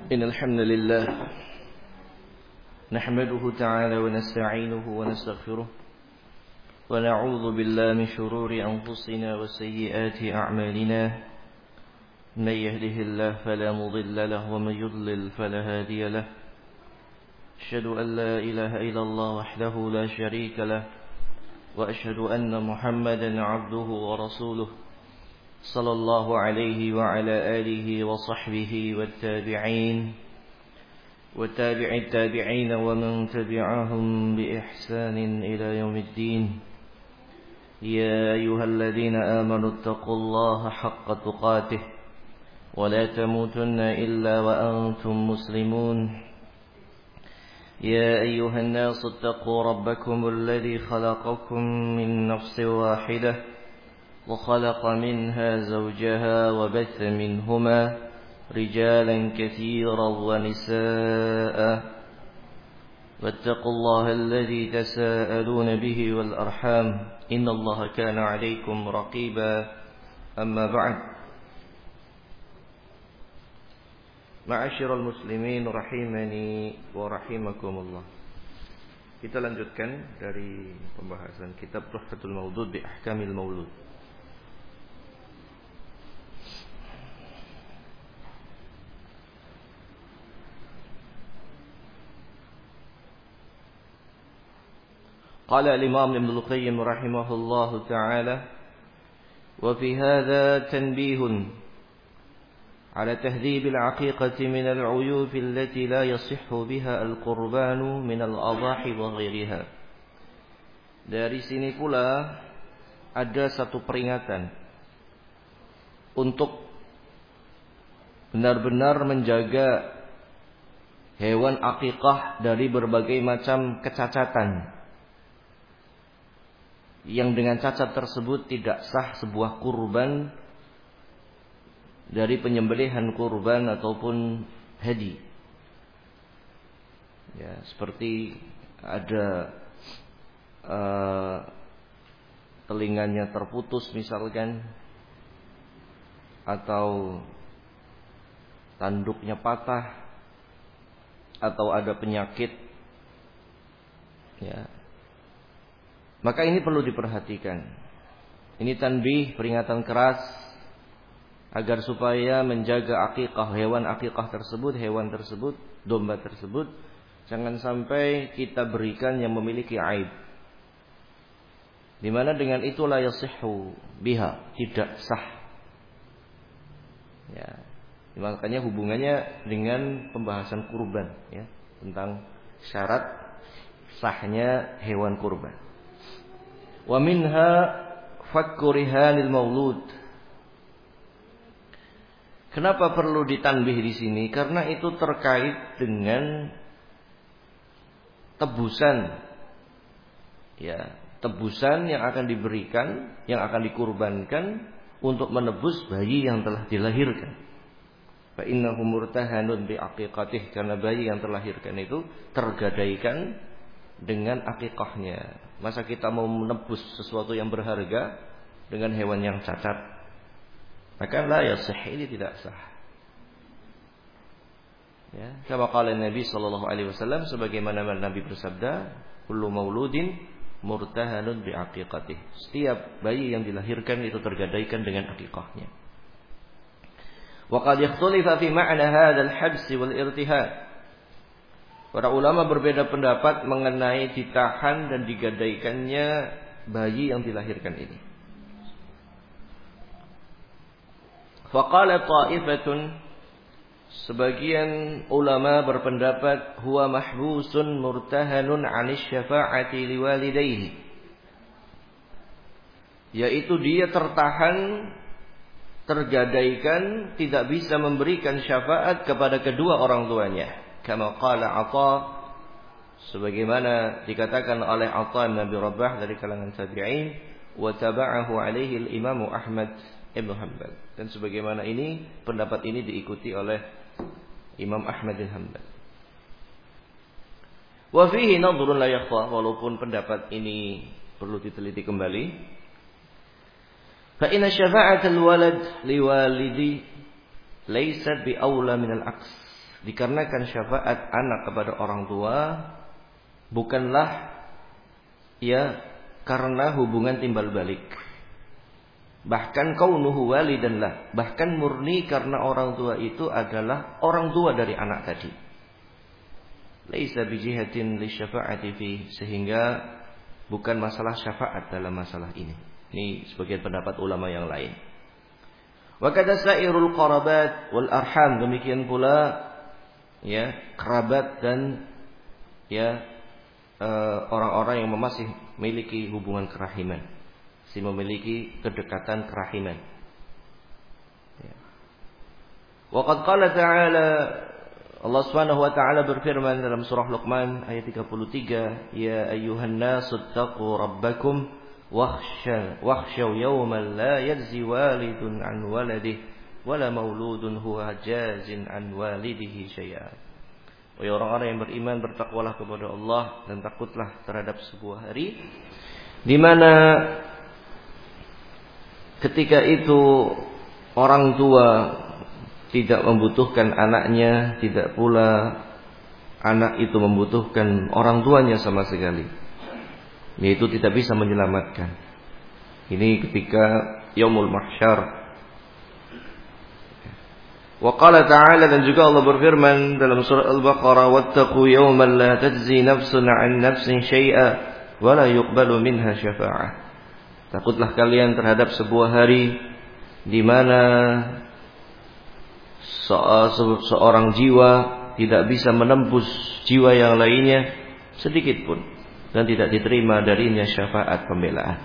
إن الحمد لله نحمده تعالى ونستعينه ونستغفره ونعوذ بالله من شرور أنفسنا وسيئات أعمالنا من يهده الله فلا مضل له ومن يضلل فلا هادي له أشهد أن لا إله إلا الله وحده لا شريك له وأشهد أن محمدا عبده ورسوله صلى الله عليه وعلى آله وصحبه والتابع التابعين ومن تبعهم بإحسان إلى يوم الدين يا أيها الذين آمنوا اتقوا الله حق تقاته ولا تموتن إلا وأنتم مسلمون يا أيها الناس اتقوا ربكم الذي خلقكم من نفس واحدة وخلق منها زوجها وبث منهما رجالا كثيرا ونساء واتقوا الله الذي تساءلون به والأرحام إن الله كان عليكم رقيبا أما بعد Ma'asyiral muslimin rahimani wa rahimakumullah. Kita lanjutkan dari pembahasan kitab Tuhfatul Maulud bi Ahkamil Maulud. Qala al-Imam Ibnu Al-Qayyim rahimahullahu ta'ala wa fi hadha tanbihun على تهذيب العقيقة من العيوب التي لا يصح بها القربان من الأضاحي وغيرها. Dari sini pula ada satu peringatan untuk benar-benar menjaga hewan akikah dari berbagai macam kecacatan yang dengan cacat tersebut tidak sah sebuah kurban dari penyembelihan kurban ataupun hadi. Ya, seperti ada telinganya terputus misalkan, atau tanduknya patah, atau ada penyakit. Ya. Maka ini perlu diperhatikan. Ini tanbih, peringatan keras agar supaya menjaga akikah, hewan akikah tersebut, hewan tersebut, domba tersebut, jangan sampai kita berikan yang memiliki aib. Di mana dengan itu la yasihhu biha, tidak sah. Ya. Makanya hubungannya dengan pembahasan kurban, ya, tentang syarat sahnya hewan kurban. Wa minha fakku rihanil maulud. Kenapa perlu ditanbih di sini? Karena itu terkait dengan tebusan, ya, tebusan yang akan diberikan, yang akan dikurbankan untuk menebus bayi yang telah dilahirkan. Fa innahu murtahanun bi aqiqatih, karena bayi yang terlahirkan itu tergadaikan dengan akikahnya. Masa kita mau menebus sesuatu yang berharga dengan hewan yang cacat? Maka la yasih, ini tidak sah. Ya, kama qala Nabi sallallahu alaihi wasallam, sebagaimana Nabi bersabda, kullu mauludin murtahanun bi aqiqatih. Setiap bayi yang dilahirkan itu tergadaikan dengan akikahnya. Wa qad ikhtalafa fi ma'na hadzal habs wal irtihad. Para ulama berbeda pendapat mengenai ditahan dan digadaikannya bayi yang dilahirkan ini. Faqala ta'ifatun, sebagian ulama berpendapat, huwa mahbusun murtahanun 'anis syafa'ati liwalidayhi, yaitu dia tertahan, tergadaikan, tidak bisa memberikan syafaat kepada kedua orang tuanya. Kama qala Atha, sebagaimana dikatakan oleh Atha bin Abi Rabah dari kalangan tabi'in, wa taba'ahu alaihi al-Imam Ahmad Ibnu Hanbal, dan sebagaimana ini pendapat ini diikuti oleh Imam Ahmad bin Hanbal. Wa fihi nadhrun la yakhfa, walaupun pendapat ini perlu diteliti kembali. Fa inna syafa'atal walad liwalidi laysat bi aula minal aks. Dikarenakan syafaat anak kepada orang tua bukanlah ya karena hubungan timbal balik. Bahkan kaunuhu walidan lah, bahkan murni karena orang tua itu adalah orang tua dari anak tadi. Laisa bijihatin lisyafaati fi, sehingga bukan masalah syafaat dalam masalah ini. Ini sebagian pendapat ulama yang lain. Wa kadza sairul qarabat wal arham, demikian pula ya kerabat dan ya orang-orang yang masih memiliki hubungan kerahiman, masih memiliki kedekatan kerahiman. Ya. Wa qad qala ta'ala, Allah Subhanahu wa taala berfirman dalam surah Luqman ayat 33, ya ayyuhan nasu taqu rabbakum wakhshaw yawman la yajzi walidun an waladihi wala mauludun huwa jazin an walidihi syai'a. Wahai orang-orang yang beriman, bertakwalah kepada Allah dan takutlah terhadap sebuah hari di mana ketika itu orang tua tidak membutuhkan anaknya, tidak pula anak itu membutuhkan orang tuanya sama sekali, yaitu tidak bisa menyelamatkan. Ini ketika yaumul mahsyar. Wa qala ta'ala, dan juga Allah berfirman dalam surah Al-Baqarah, wattaqu yawman la tajzi nafsun 'an nafsin syai'a wa la yuqbalu minha syafa'ah. Takutlah kalian terhadap sebuah hari di mana seorang jiwa tidak bisa menembus jiwa yang lainnya sedikit pun, dan tidak diterima darinya syafaat pembelaan.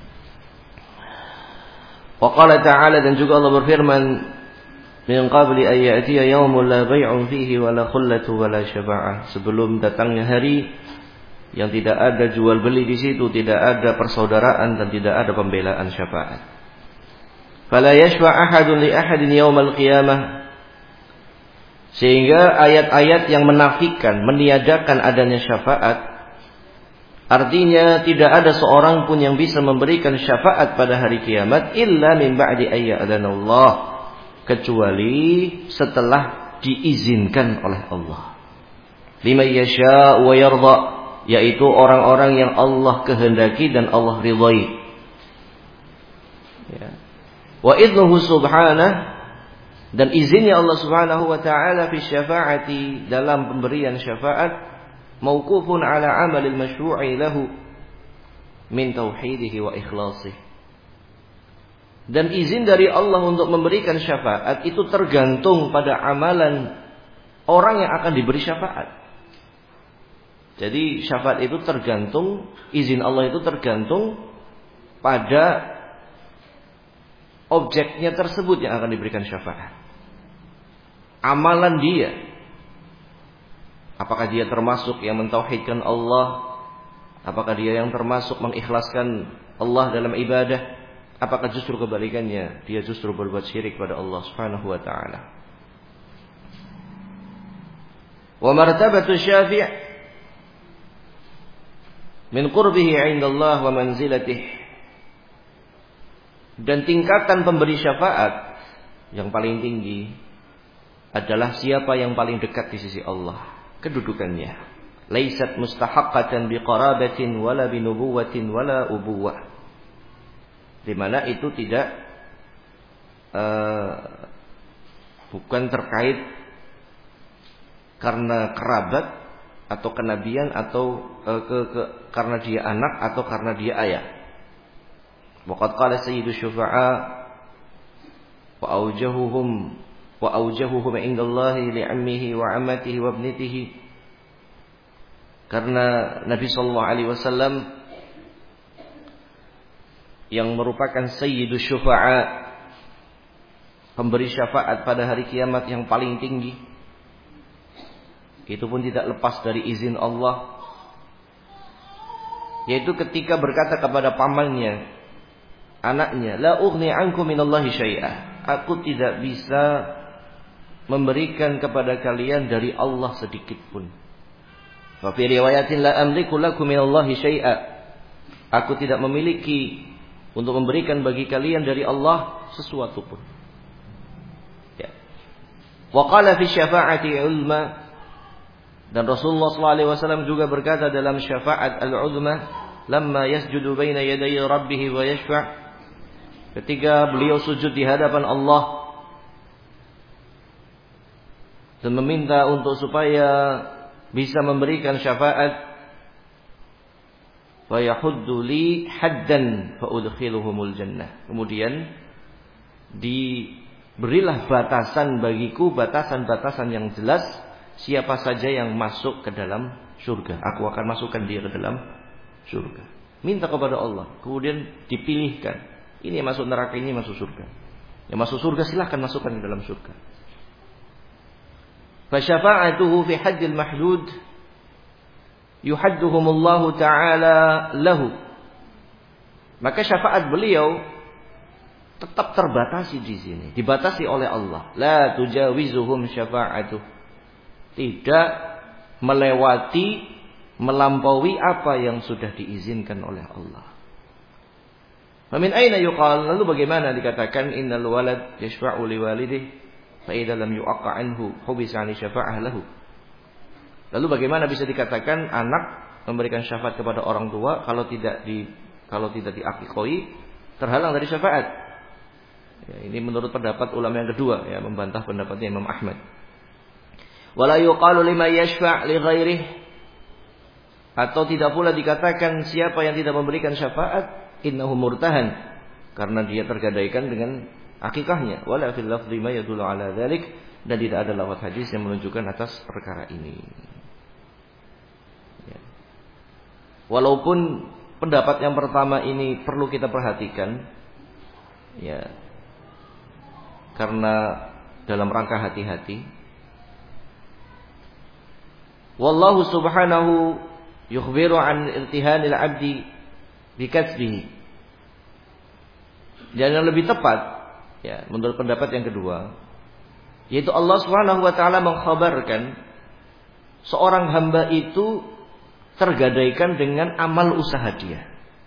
Wa qala ta'ala, dan juga Allah berfirman, min qabli an ya'tiya yawmun la bay'un fihi wa la khullatu wa la syafa'ah, sebelum datangnya hari yang tidak ada jual beli di situ, tidak ada persaudaraan dan tidak ada pembelaan syafaat. Fala yashfa' ahadun li ahadin yaumal qiyamah, sehingga ayat-ayat yang menafikan, meniadakan adanya syafaat, artinya tidak ada seorang pun yang bisa memberikan syafaat pada hari kiamat illa min ba'di ayya'adanallah, kecuali setelah diizinkan oleh Allah. Liman yasha' wa yarda, yaitu orang-orang yang Allah kehendaki dan Allah ridhai. Ya. Wa idnuhu subhanahu, dan izinnya Allah Subhanahu wa taala fi syafaati, dalam pemberian syafaat, mauqufun ala amalil masyru'i lahu min tauhidihi wa ikhlasihi. Dan izin dari Allah untuk memberikan syafaat itu tergantung pada amalan orang yang akan diberi syafaat. Jadi syafaat itu tergantung, izin Allah itu tergantung pada objeknya tersebut yang akan diberikan syafaat. Amalan dia, apakah dia termasuk yang mentauhidkan Allah, apakah dia yang termasuk mengikhlaskan Allah dalam ibadah, apakah justru kebalikannya, dia justru berbuat syirik pada Allah Subhanahu wa taala. Wa martabatu syafi' min qurbihi 'inda Allah wa manzilatihi, dan tingkatan pemberi syafaat yang paling tinggi adalah siapa yang paling dekat di sisi Allah, kedudukannya. Laisat mustahaqqatan biqarabatin wala binubuwatin wala ubuwah, di mana itu tidak bukan terkait karena kerabat atau kenabian atau karena dia anak atau karena dia ayah. Waqad qala sayyidu syufa'a wa awjahuhum indallahi li'ammihi wa 'ammatihi wa ibnatihi, karena Nabi sallallahu alaihi wasallam yang merupakan sayyidu syufa'a, pemberi syafaat pada hari kiamat yang paling tinggi, itu pun tidak lepas dari izin Allah, yaitu ketika berkata kepada pamannya, anaknya, la ughni ankum minallahi syai'a, aku tidak bisa memberikan kepada kalian dari Allah sedikit pun. Wa fi riwayatin la amliku lakum minallahi syai'a, aku tidak memiliki untuk memberikan bagi kalian dari Allah sesuatu pun. Ya. Wa qala fi syafa'ati ulma, dan Rasulullah SAW juga berkata dalam syafaat al-uzma, lamma yasjudu baina yaday rabbih wa yashfa', ketika beliau sujud di hadapan Allah dan meminta untuk supaya bisa memberikan syafaat, fa yahuddu li haddan fa udkhiluhumul jannah, kemudian diberilah batasan bagiku, batasan-batasan yang jelas, siapa saja yang masuk ke dalam surga, aku akan masukkan dia ke dalam surga. Minta kepada Allah, kemudian dipilihkan, ini yang masuk neraka, ini masuk surga. Yang masuk surga silahkan masukkan ke dalam surga. Fa syafa'atuhu fi haddil mahdud yuhadduhumullahu ta'ala lahu, maka syafaat beliau tetap terbatasi di sini, dibatasi oleh Allah. La tujawizuhum syafa'atuh, tidak melewati, melampaui apa yang sudah diizinkan oleh Allah. Famin aina yuqal, lalu bagaimana dikatakan innal walad yashfa'u liwalidihi fa idza lam yu'aqqa anhu hubisa 'ani syafa'ah lahu. Lalu bagaimana bisa dikatakan anak memberikan syafaat kepada orang tua kalau tidak diakikoi, terhalang dari syafaat? Ya, ini menurut pendapat ulama yang kedua, ya, membantah pendapatnya Imam Ahmad. Wala yuqalu liman yashfa' li ghairihi, atau tidak pula dikatakan siapa yang tidak memberikan syafaat innahu murtahan, karena dia tergadaikan dengan akikahnya. Wala fil lafzi ma yadullu ala dzalik, dan tidak ada lafaz hadis yang menunjukkan atas perkara ini. Ya. Walaupun pendapat yang pertama ini perlu kita perhatikan, ya, karena dalam rangka hati-hati. Wallahu subhanahu yukhbiru an irtihanil abdi bikasbihi. Dan yang lebih tepat, ya, menurut pendapat yang kedua, yaitu Allah Subhanahu wa taala mengkhabarkan seorang hamba itu tergadaikan dengan amal usaha dia.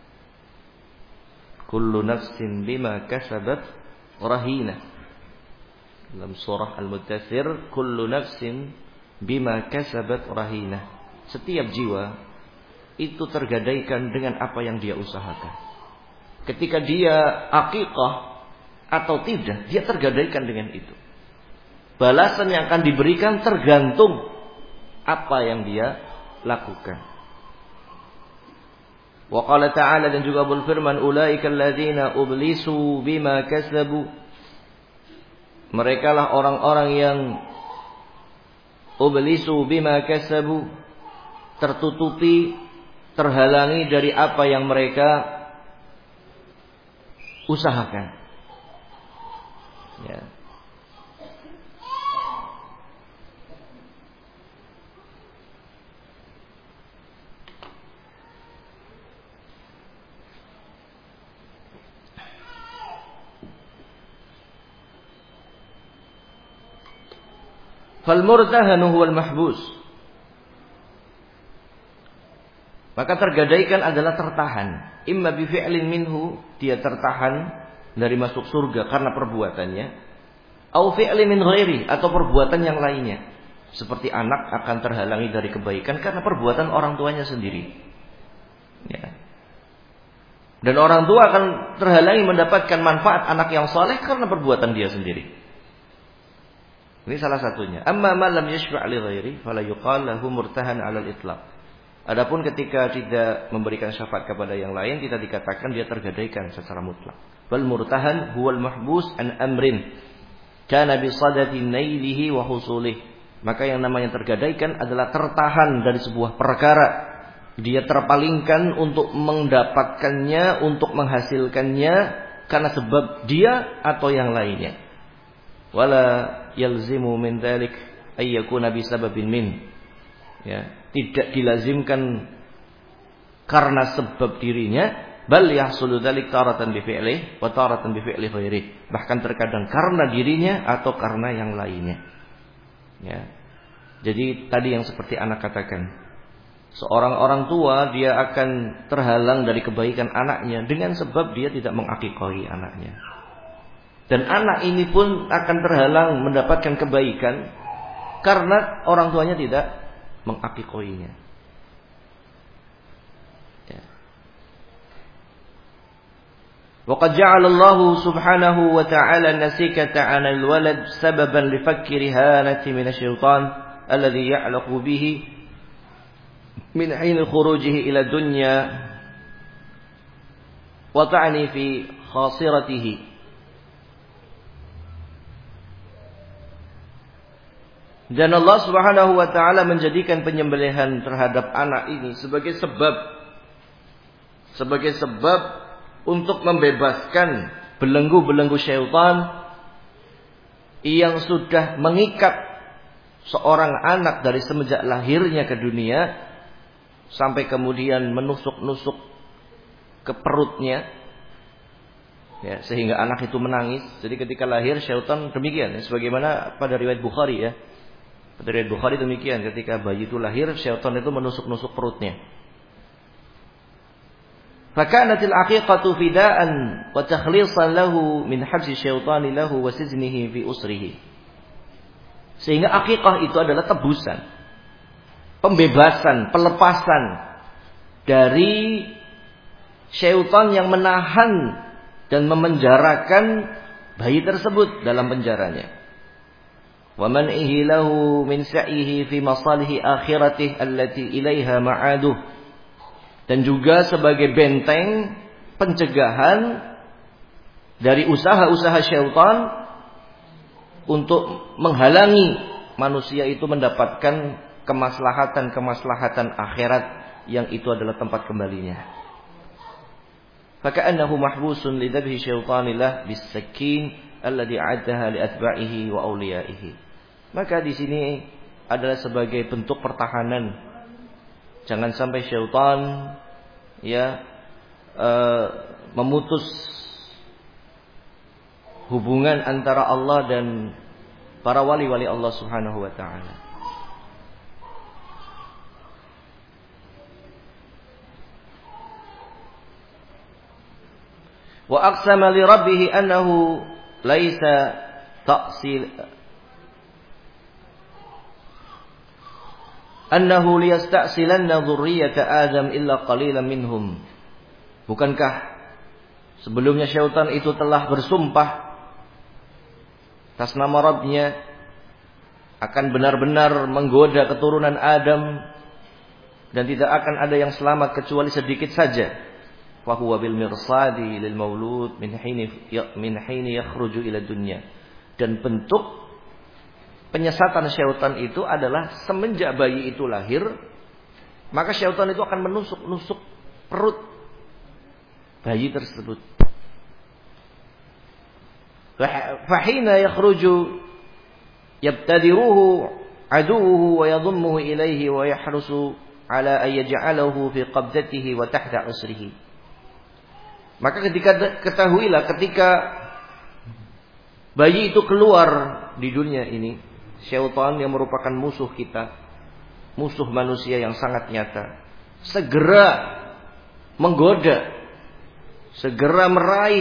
Kullu nafsin bima kasabat rahina. Dalam surah Al-Muddatsir, kullu nafsin bima kasabat rahina. Setiap jiwa itu tergadaikan dengan apa yang dia usahakan. Ketika dia akikah atau tidak, dia tergadaikan dengan itu. Balasan yang akan diberikan tergantung apa yang dia lakukan. Wa qala ta'ala, dan juga berfirman, ulaika alladzina ublisu bima kasabu, merekalah orang-orang yang ublisu bima kasabu, tertutupi, terhalangi dari apa yang mereka usahakan. Ya. Fal murtahanu huwal mahbus, maka tergadaikan adalah tertahan. Imma bi fi'lin minhu, dia tertahan dari masuk surga karena perbuatannya, au fi'lin min ghairi, atau perbuatan yang lainnya. Seperti anak akan terhalangi dari kebaikan karena perbuatan orang tuanya sendiri. Ya. Dan orang tua akan terhalangi mendapatkan manfaat anak yang saleh karena perbuatan dia sendiri. Ini salah satunya. Amma ma lam yashfa' li ghairi fala yuqal lahu murtahan 'ala al-itlaq. Adapun ketika tidak memberikan syafaat kepada yang lain, tidak dikatakan dia tergadaikan secara mutlak. Bal murtahan huwal mahbus an amrin kana bi sadati nailihi wa husulih. Maka yang namanya tergadaikan adalah tertahan dari sebuah perkara. Dia terpalingkan untuk mendapatkannya, untuk menghasilkannya karena sebab dia atau yang lainnya. Wala yalzimu min dzalik ay yakuna bi sababin min. Ya, tidak dilazimkan karena sebab dirinya, bal yahsulu dzalik taratan bi fi'lihi wa taratan bi fi'li ghairihi. Bahkan terkadang karena dirinya atau karena yang lainnya. Ya. Jadi tadi yang seperti anak katakan, seorang orang tua dia akan terhalang dari kebaikan anaknya dengan sebab dia tidak mengakikahi anaknya. Dan anak ini pun akan terhalang mendapatkan kebaikan karena orang tuanya tidak mengakikoinya. Ya. Waqad ja'ala Allah subhanahu wa ta'ala nasikata 'ala al-walad sababan li fakki rihanati min asy-syaitan alladhi ya'laqu bihi min hin khurujihi ila dunya wa ta'ni fi khasiratihi. Dan Allah Subhanahu wa taala menjadikan penyembelihan terhadap anak ini sebagai sebab untuk membebaskan belenggu-belenggu syaitan yang sudah mengikat seorang anak dari semenjak lahirnya ke dunia sampai kemudian menusuk-nusuk ke perutnya, ya, sehingga anak itu menangis. Jadi ketika lahir syaitan demikian, ya, sebagaimana pada riwayat Bukhari, ya. Pada riwayat Bukhari demikian, ketika bayi itu lahir syaitan itu menusuk-nusuk perutnya. Fakanatil aqiqatu fidaan wa takhlisan lahu min habsi syaitani lahu wa sijnihi fi usrihi. Sehingga aqiqah itu adalah tebusan, pembebasan, pelepasan dari syaitan yang menahan dan memenjarakan bayi tersebut dalam penjaranya. Wa man'ihi lahu min sa'ihi fi masalihi akhiratihi allati ilaiha ma'aduh. Dan juga sebagai benteng pencegahan dari usaha-usaha syaitan untuk menghalangi manusia itu mendapatkan kemaslahatan akhirat yang itu adalah tempat kembalinya. Faka'annahu mahbusun li dhabhi syaitanillah bis-sakin alladhi 'addaha li atba'ihi wa awliyaihi. Maka di sini adalah sebagai bentuk pertahanan. Jangan sampai syaitan memutus hubungan antara Allah dan para wali-wali Allah Subhanahu wa taala. Wa aqsama li rabbih annahu laisa ta'sil annahu liyasta'silanna dzurriyyata Adam illa qalilan minhum. Bukankah sebelumnya syaitan itu telah bersumpah atas nama Rabb-Nya akan benar-benar menggoda keturunan Adam dan tidak akan ada yang selamat kecuali sedikit saja. Wa huwa bil mirsadi lil maulud min hini yakhruju ila dunya. Dan bentuk penyesatan syaitan itu adalah semenjak bayi itu lahir, maka syaitan itu akan menusuk-nusuk perut bayi tersebut. Fahina yakhruju yabtadiruhu aduwuhu wa yadhummuhu ilaihi wa yahrusu ala an yaj'alahu fi qabdatihi wa tahta usrihi. Maka ketahuilah ketika bayi itu keluar di dunia ini, syaitan yang merupakan musuh kita, musuh manusia yang sangat nyata, segera menggoda, segera meraih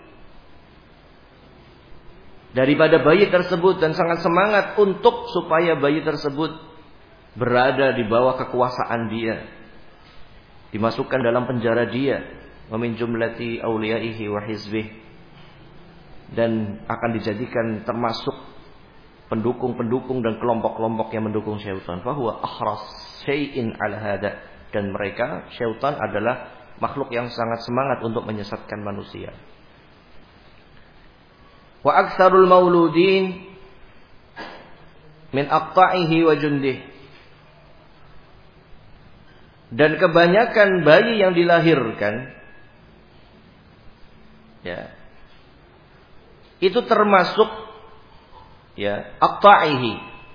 daripada bayi tersebut dan sangat semangat untuk supaya bayi tersebut berada di bawah kekuasaan dia, dimasukkan dalam penjara dia, wa min jumlati awliyaihi wa hizbih, dan akan dijadikan termasuk pendukung-pendukung dan kelompok-kelompok yang mendukung syaitan. Fahuwa ahras syai'in ala hada, dan mereka syaitan adalah makhluk yang sangat semangat untuk menyesatkan manusia. Wa aktsarul mauludin min aqta'ihi wa jundih, dan kebanyakan bayi yang dilahirkan, ya, itu termasuk, ya, aqta'ihi.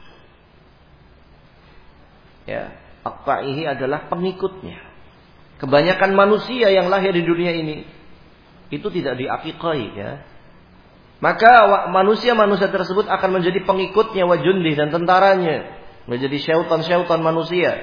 Ya, aqta'ihi adalah pengikutnya. Kebanyakan manusia yang lahir di dunia ini itu tidak diaqiqai, ya. Maka manusia-manusia tersebut akan menjadi pengikutnya, wa jundih, dan tentaranya, menjadi syaitan-syaitan manusia.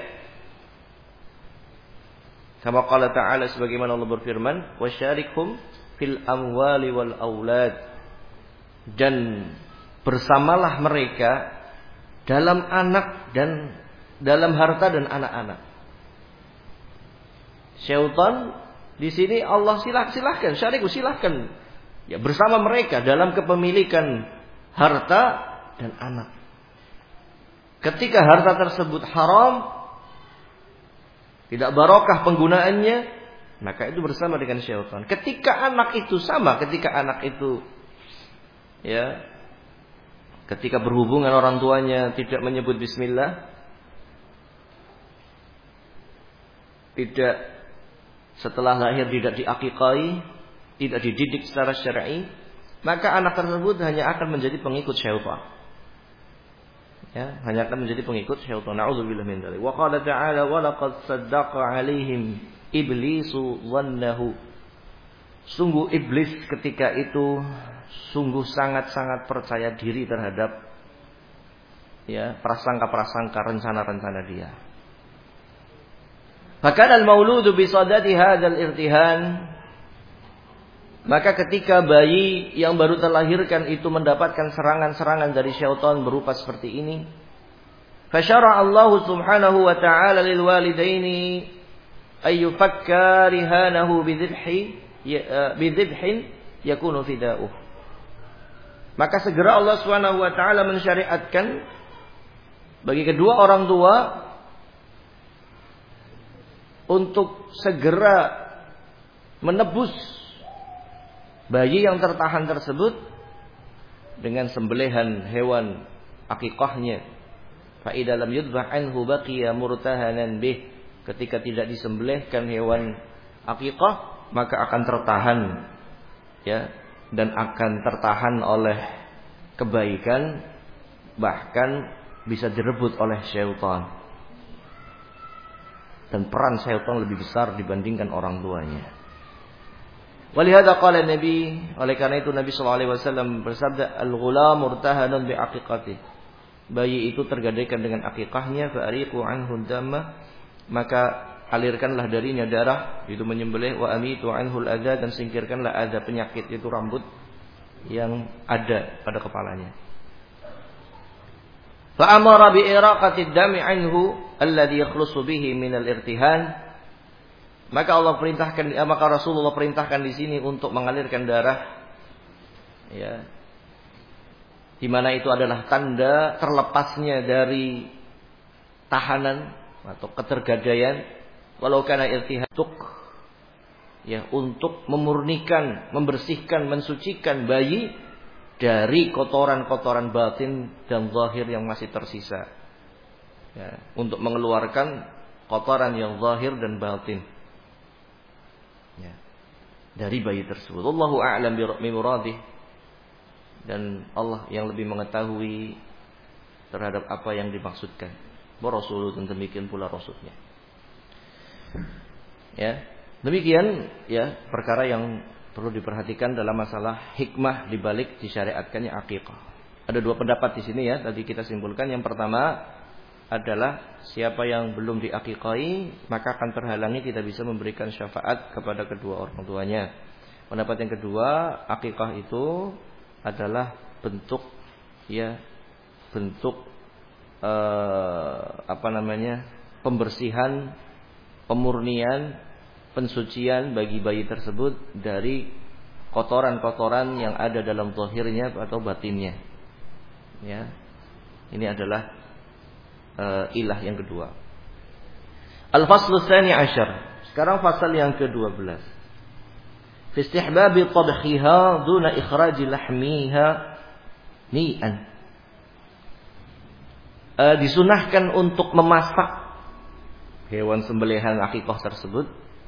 Kama qala ta'ala, sebagaimana Allah berfirman, wasyarikhum fil amwali wal aulad, dan bersamalah mereka dalam anak dan dalam harta dan anak-anak. Syaitan di sini Allah silahkan, syariku silahkan ya bersama mereka dalam kepemilikan harta dan anak. Ketika harta tersebut haram, tidak barokah penggunaannya, maka itu bersama dengan syaitan. Ketika anak itu sama, ketika anak itu ya ketika berhubungan orang tuanya tidak menyebut bismillah, tidak setelah lahir tidak diaqiqai, tidak dididik secara syar'i, maka anak tersebut hanya akan menjadi pengikut syaitan. Ya, hanya akan menjadi pengikut syaitan. Na'udzubillah min dzalik. Wa qala ta'ala wa laqad saddaqa 'alaihim iblisu dhannahu. Sungguh iblis ketika itu sungguh sangat-sangat percaya diri terhadap ya prasangka-prasangka, rencana-rencana dia. Maka al-mauludu bi sadati hadzal irtihan, maka ketika bayi yang baru terlahirkan itu mendapatkan serangan-serangan dari syaitan berupa seperti ini, fasyara Allah subhanahu wa ta'ala lil walidaini ay yufakka rihanahu bidhibhin yakunu fida'uh. Maka segera Allah subhanahu wa ta'ala mensyariatkan bagi kedua orang tua untuk segera menebus bayi yang tertahan tersebut dengan sembelihan hewan akikahnya. Fa idza lam yudbah anhu baqiya murtahanan bih. Ketika tidak disembelihkan hewan akikah, maka akan tertahan ya, dan akan tertahan oleh kebaikan, bahkan bisa direbut oleh syaitan. Dan peran syaitan lebih besar dibandingkan orang tuanya. Walihada qala Nabi, oleh karena itu Nabi sallallahu alaihi wasallam bersabda, al-ghulam murtahanun bi aqiqatih. Bayi itu tergadaikan dengan akikahnya, fa ariqu anhu damma, maka alirkanlah darinya darah, itu menyembelih, wa amitu anhu al-adha, dan singkirkanlah adha penyakit, itu rambut yang ada pada kepalanya. Fa amara bi iraqati ad-dami anhu alladhi yakhlusu bihi min al-irtihan. Maka Rasulullah perintahkan di sini untuk mengalirkan darah, ya, di mana itu adalah tanda terlepasnya dari tahanan atau ketergadaian, walau kana irtihatuk, ya, untuk memurnikan, membersihkan, mensucikan bayi dari kotoran-kotoran batin dan zahir yang masih tersisa, ya, untuk mengeluarkan kotoran yang zahir dan batin, ya, dari bayi tersebut. Allahu a'lam bi muradih, dan Allah yang lebih mengetahui terhadap apa yang dimaksudkan. Wa rasuluh, dan demikian pula rasulnya. Ya, demikian ya perkara yang perlu diperhatikan dalam masalah hikmah dibalik disyariatkannya akikah. Ada dua pendapat di sini ya, tadi kita simpulkan. Yang pertama adalah siapa yang belum diakikahi maka akan terhalangi tidak bisa memberikan syafaat kepada kedua orang tuanya. Pendapat yang kedua, akikah itu adalah bentuk pembersihan, pemurnian, pensucian bagi bayi tersebut dari kotoran-kotoran yang ada dalam zahirnya atau batinnya. Ya, ini adalah ilah yang kedua. Al-faslu tsani asyar. Sekarang fasal yang ke-12. Fi istihbabi tabkhiha duna ikhraj lahmiha ni'an. Disunahkan untuk memasak hewan sembelihan akikah tersebut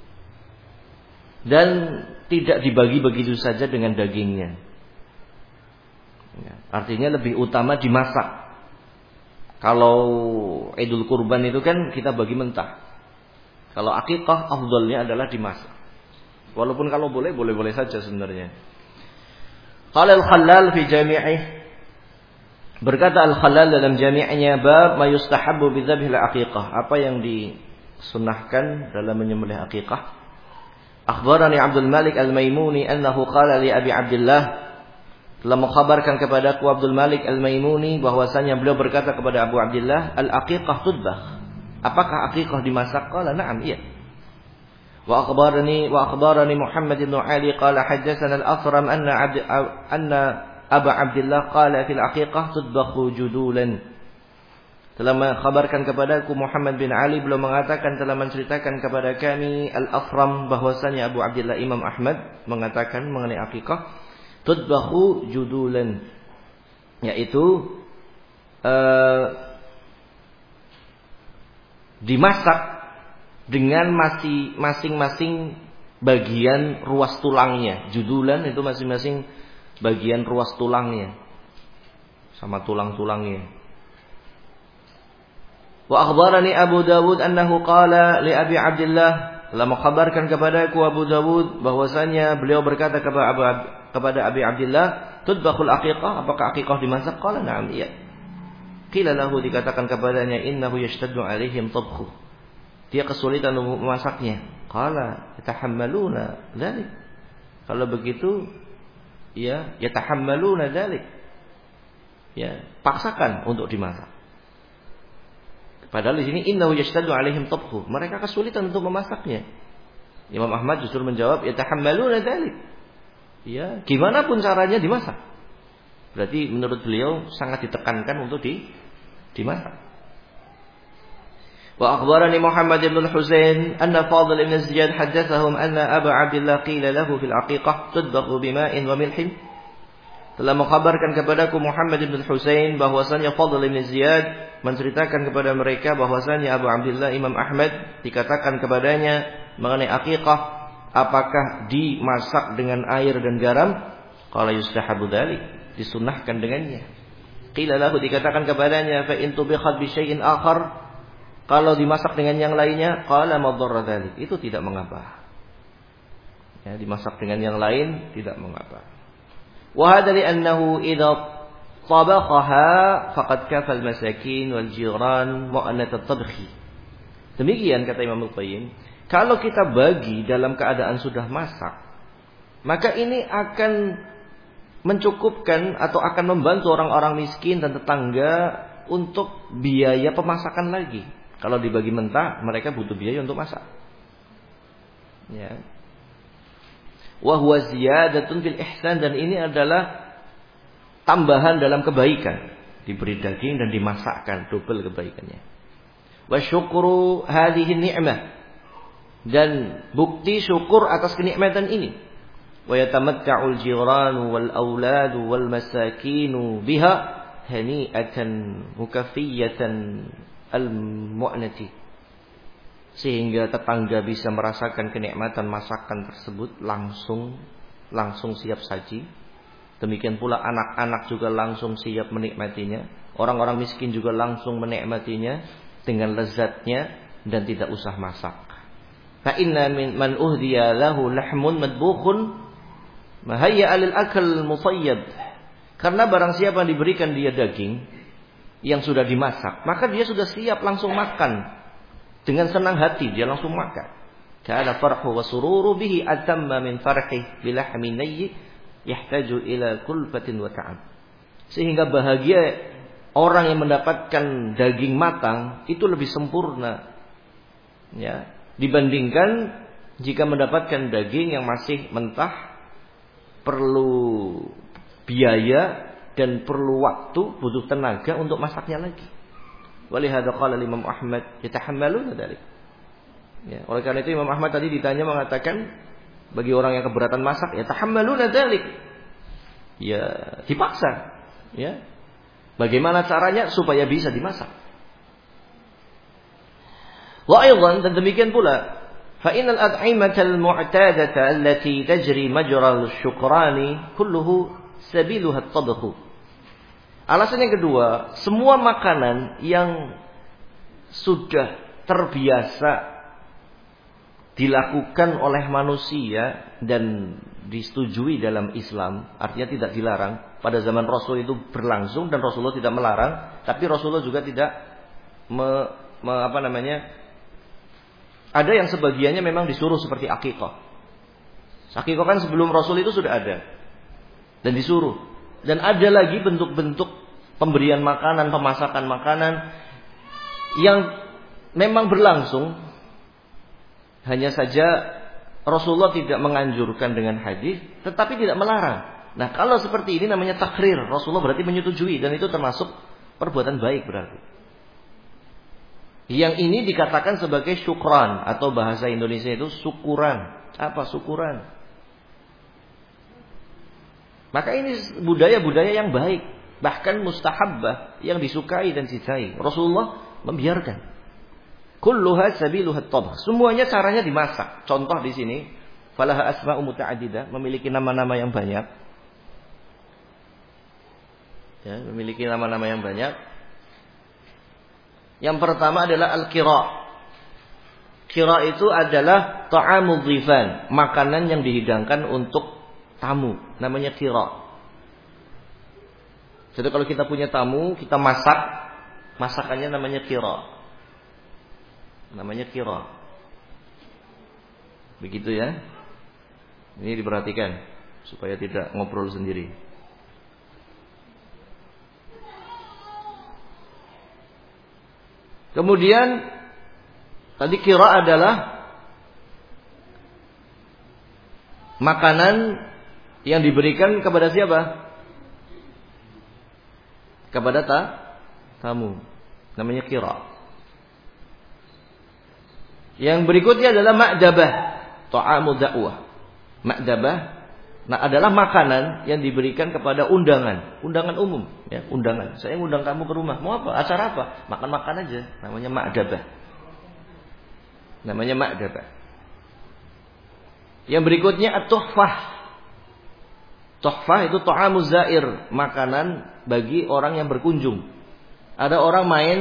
dan tidak dibagi begitu saja dengan dagingnya. Ya, artinya lebih utama dimasak. Kalau Idul Kurban itu kan kita bagi mentah. Kalau akikah afdalnya adalah dimasak. Walaupun kalau boleh saja sebenarnya. Qala al-Khallal fi jami'ih, berkata al-Khallal dalam jami'nya, bab ma yustahabbu bi dzabhil aqiqah, apa yang disunahkan dalam menyembelih akikah. Akhbarani Abdul Malik al-Maimuni annahu qala li Abi Abdullah, telah mengkhabarkan kepadaku Abdul Malik Al-Maimuni bahwasanya beliau berkata kepada Abu Abdullah, al-aqiqah tudbakh. Apakah aqiqah dimasak? Qala na'am, iya. Wa akhbarani Muhammad bin Ali qala haddatsana al-Athram anna Abu Abdullah qala fil aqiqah tudbakhu judulan. Telah mengkhabarkan kepadaku Muhammad bin Ali, beliau mengatakan telah menceritakan kepada kami Al-Athram bahwasanya Abu Abdullah Imam Ahmad mengatakan mengenai akikah tudbakhu judulan, yaitu dimasak dengan masing-masing bagian ruas tulangnya. Judulan itu masing-masing bagian ruas tulangnya sama tulang-tulangnya. Wa akhbarani Abu Dawud annahu qala li Abi Abdullah, telah mengkhabarkan kepadaku Abu Dawud bahwasanya beliau berkata kepada Abi Abdullah, tudbakhul aqiqah, apakah aqiqah dimasak? Qala na'am, iya. Qila lahu, dikatakan kepadanya, innahu yashtaddu alaihim tabkhu, dia kesulitan memasaknya. Qala yatahammaluna dzalik, kalau begitu ya yatahammaluna dzalik, ya paksakan untuk dimasak. Padahal di sini innahu yashtaddu alaihim tabkhu, mereka kesulitan untuk memasaknya. Imam Ahmad justru menjawab yatahammaluna dzalik, ya gimana pun caranya dimasak. Berarti menurut beliau sangat ditekankan untuk dimasak. Wa akhbarani Muhammad bin Husain anna Fadl ibn Ziyad haddatsahum anna Abu Abdullah qila lahu fil aqiqah tudbakhu bima'in wa milhin. Telah mengkhabarkan kepadaku Muhammad bin Husain bahwasanya Fadl bin Ziyad menceritakan kepada mereka bahwasanya Abu Abdullah Imam Ahmad dikatakan kepadanya mengenai akikah, apakah dimasak dengan air dan garam? Qala yustahabu dzalik, disunnahkan dengannya. Qila lahu, dikatakan kepadanya, fa in tubikhat bi syai'in akhar, kalau dimasak dengan yang lainnya, qala madharra dzalik, itu tidak mengapa. Ya, dimasak dengan yang lain tidak mengapa. Wa hadha li annahu idza tabaqaha faqad kafa al-masakin wal jiran mu'annat at-tabkhi. Demikian kata Imam Al-Qayyim, kalau kita bagi dalam keadaan sudah masak, maka ini akan mencukupkan atau akan membantu orang-orang miskin dan tetangga untuk biaya pemasakan lagi. Kalau dibagi mentah, mereka butuh biaya untuk masak. Ya. Wa huwa ziyadatun fil ihsan, dan ini adalah tambahan dalam kebaikan. Diberi daging dan dimasakkan, double kebaikannya. Wa syukru hadhihi ni'mah, dan bukti syukur atas kenikmatan ini. Wa yatamatta'ul jiranu wal auladu wal masakinu biha hani'atan mukaffiyatan al mu'nati, sehingga tetangga bisa merasakan kenikmatan masakan tersebut langsung siap saji. Demikian pula anak-anak juga langsung siap menikmatinya. Orang-orang miskin juga langsung menikmatinya dengan lezatnya dan tidak usah masak. Fa inna man uhdiya lahu lahmun madbukhun mahayya lil akal musayyad. Karena barang siapa yang diberikan dia daging yang sudah dimasak, maka dia sudah siap langsung makan. Dengan senang hati dia langsung makan. Kana farhu wa sururu bihi atamma min farhi bilahmin nayy yahtaju ila kulfatin wa ta'ab. Sehingga bahagia orang yang mendapatkan daging matang itu lebih sempurna, ya, dibandingkan jika mendapatkan daging yang masih mentah, perlu biaya dan perlu waktu, butuh tenaga untuk masaknya lagi. Walihada qala Imam Ahmad yatahammaluna dzalik. Ya, oleh karena itu Imam Ahmad tadi ditanya mengatakan bagi orang yang keberatan masak, yatahammaluna dzalik. Ya, dipaksa. Ya. Bagaimana caranya supaya bisa dimasak? Wa aidan, dan demikian pula, fa innal at'imatal mu'tadata allati tajri majra al-syukrani kulluhu sabiluha at-tabkhu. Alasan yang kedua, semua makanan yang sudah terbiasa dilakukan oleh manusia dan disetujui dalam Islam, artinya tidak dilarang. Pada zaman Rasul itu berlangsung dan Rasulullah tidak melarang, tapi Rasulullah juga tidak ada yang sebagiannya memang disuruh seperti akikah. Akikah kan sebelum Rasul itu sudah ada dan disuruh. Dan ada lagi bentuk-bentuk pemberian makanan, pemasakan makanan yang memang berlangsung. Hanya saja Rasulullah tidak menganjurkan dengan hadis, tetapi tidak melarang. Nah, kalau seperti ini namanya takrir. Rasulullah berarti menyetujui, dan itu termasuk perbuatan baik berarti. Yang ini dikatakan sebagai syukran, atau bahasa Indonesia itu syukuran. Apa syukuran? Maka ini budaya-budaya yang baik, bahkan mustahabbah, yang disukai dan dicintai. Rasulullah membiarkan. Kulluha sabiluhat tabah. Semuanya caranya dimasak. Contoh di sini, falaha asma'u muta'addidah, memiliki nama-nama yang banyak. Ya, memiliki nama-nama yang banyak. Yang pertama adalah al-qira. Qira itu adalah ta'amul dhifan, makanan yang dihidangkan untuk tamu, namanya qira. Jadi kalau kita punya tamu, kita masak, masakannya namanya qira. Namanya qira. Begitu ya. Ini diperhatikan supaya tidak ngobrol sendiri. Kemudian tadi qira adalah makanan yang diberikan kepada siapa? Kepada tamu. Namanya qira. Yang berikutnya adalah ma'dabah, ta'amu da'wah. Ma'dabah adalah makanan yang diberikan kepada undangan umum, ya, undangan. Saya undang kamu ke rumah, mau apa? Acara apa? Makan-makan aja. Namanya ma'dabah. Namanya ma'dabah. Yang berikutnya at-tuhfah. Tuhfah itu ta'amu zair, makanan bagi orang yang berkunjung. Ada orang main,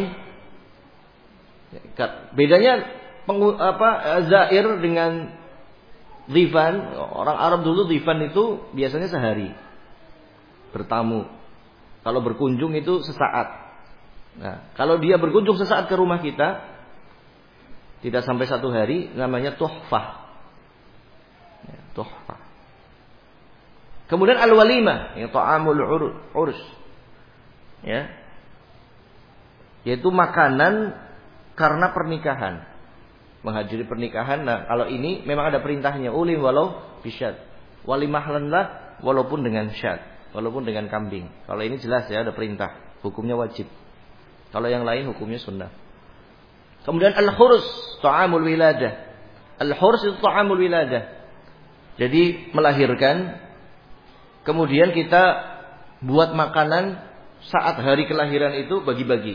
bedanya zair dengan dhifan. Orang Arab dulu dhifan itu biasanya sehari bertamu. Kalau berkunjung itu sesaat. Nah, kalau dia berkunjung sesaat ke rumah kita, tidak sampai 1 hari, namanya tuhfah. Ya, tuhfah. Kemudian al-walimah, yang ta'amul urus. Ya. Yaitu makanan karena pernikahan. Menghadiri pernikahan. Nah, kalau ini memang ada perintahnya, ulim walau bisyad. Walimahlanlah walaupun dengan syad, walaupun dengan kambing. Kalau ini jelas ya, ada perintah, hukumnya wajib. Kalau yang lain hukumnya sunnah. Kemudian al-khurs, ta'amul wiladah. Al-khurs itu ta'amul wiladah. Jadi melahirkan, kemudian kita buat makanan saat hari kelahiran itu bagi-bagi.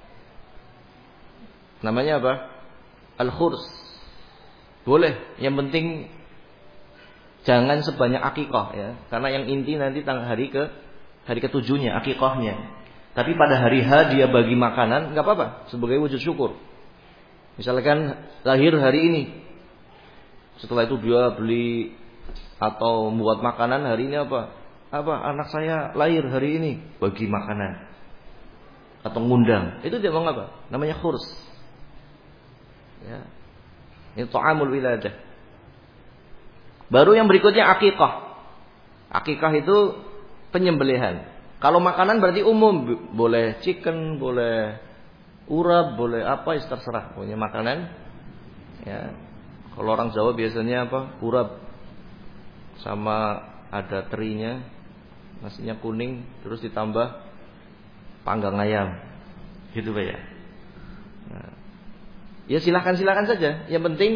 Namanya apa? Al-khurs. Boleh, yang penting jangan sebanyak akikah ya. Karena yang inti nanti hari ke-7-nya, akikahnya. Tapi pada hari H dia bagi makanan, enggak apa-apa, sebagai wujud syukur. Misalkan lahir hari ini, setelah itu dia beli atau membuat makanan hari ini apa? Anak saya lahir hari ini, bagi makanan atau ngundang. Itu dia mau apa? Namanya khurs. Ya. Ini ta'amul wiladah. Baru yang berikutnya akikah. Akikah itu penyembelihan. Kalau makanan berarti umum, boleh chicken, boleh urap, boleh apa, terserah. Pokoknya makanan. Ya. Kalau orang Jawa biasanya apa? Urap. Sama ada terinya, nasinya kuning, terus ditambah panggang ayam, gitu Pak ya. Nah, ya silakan saja. Yang penting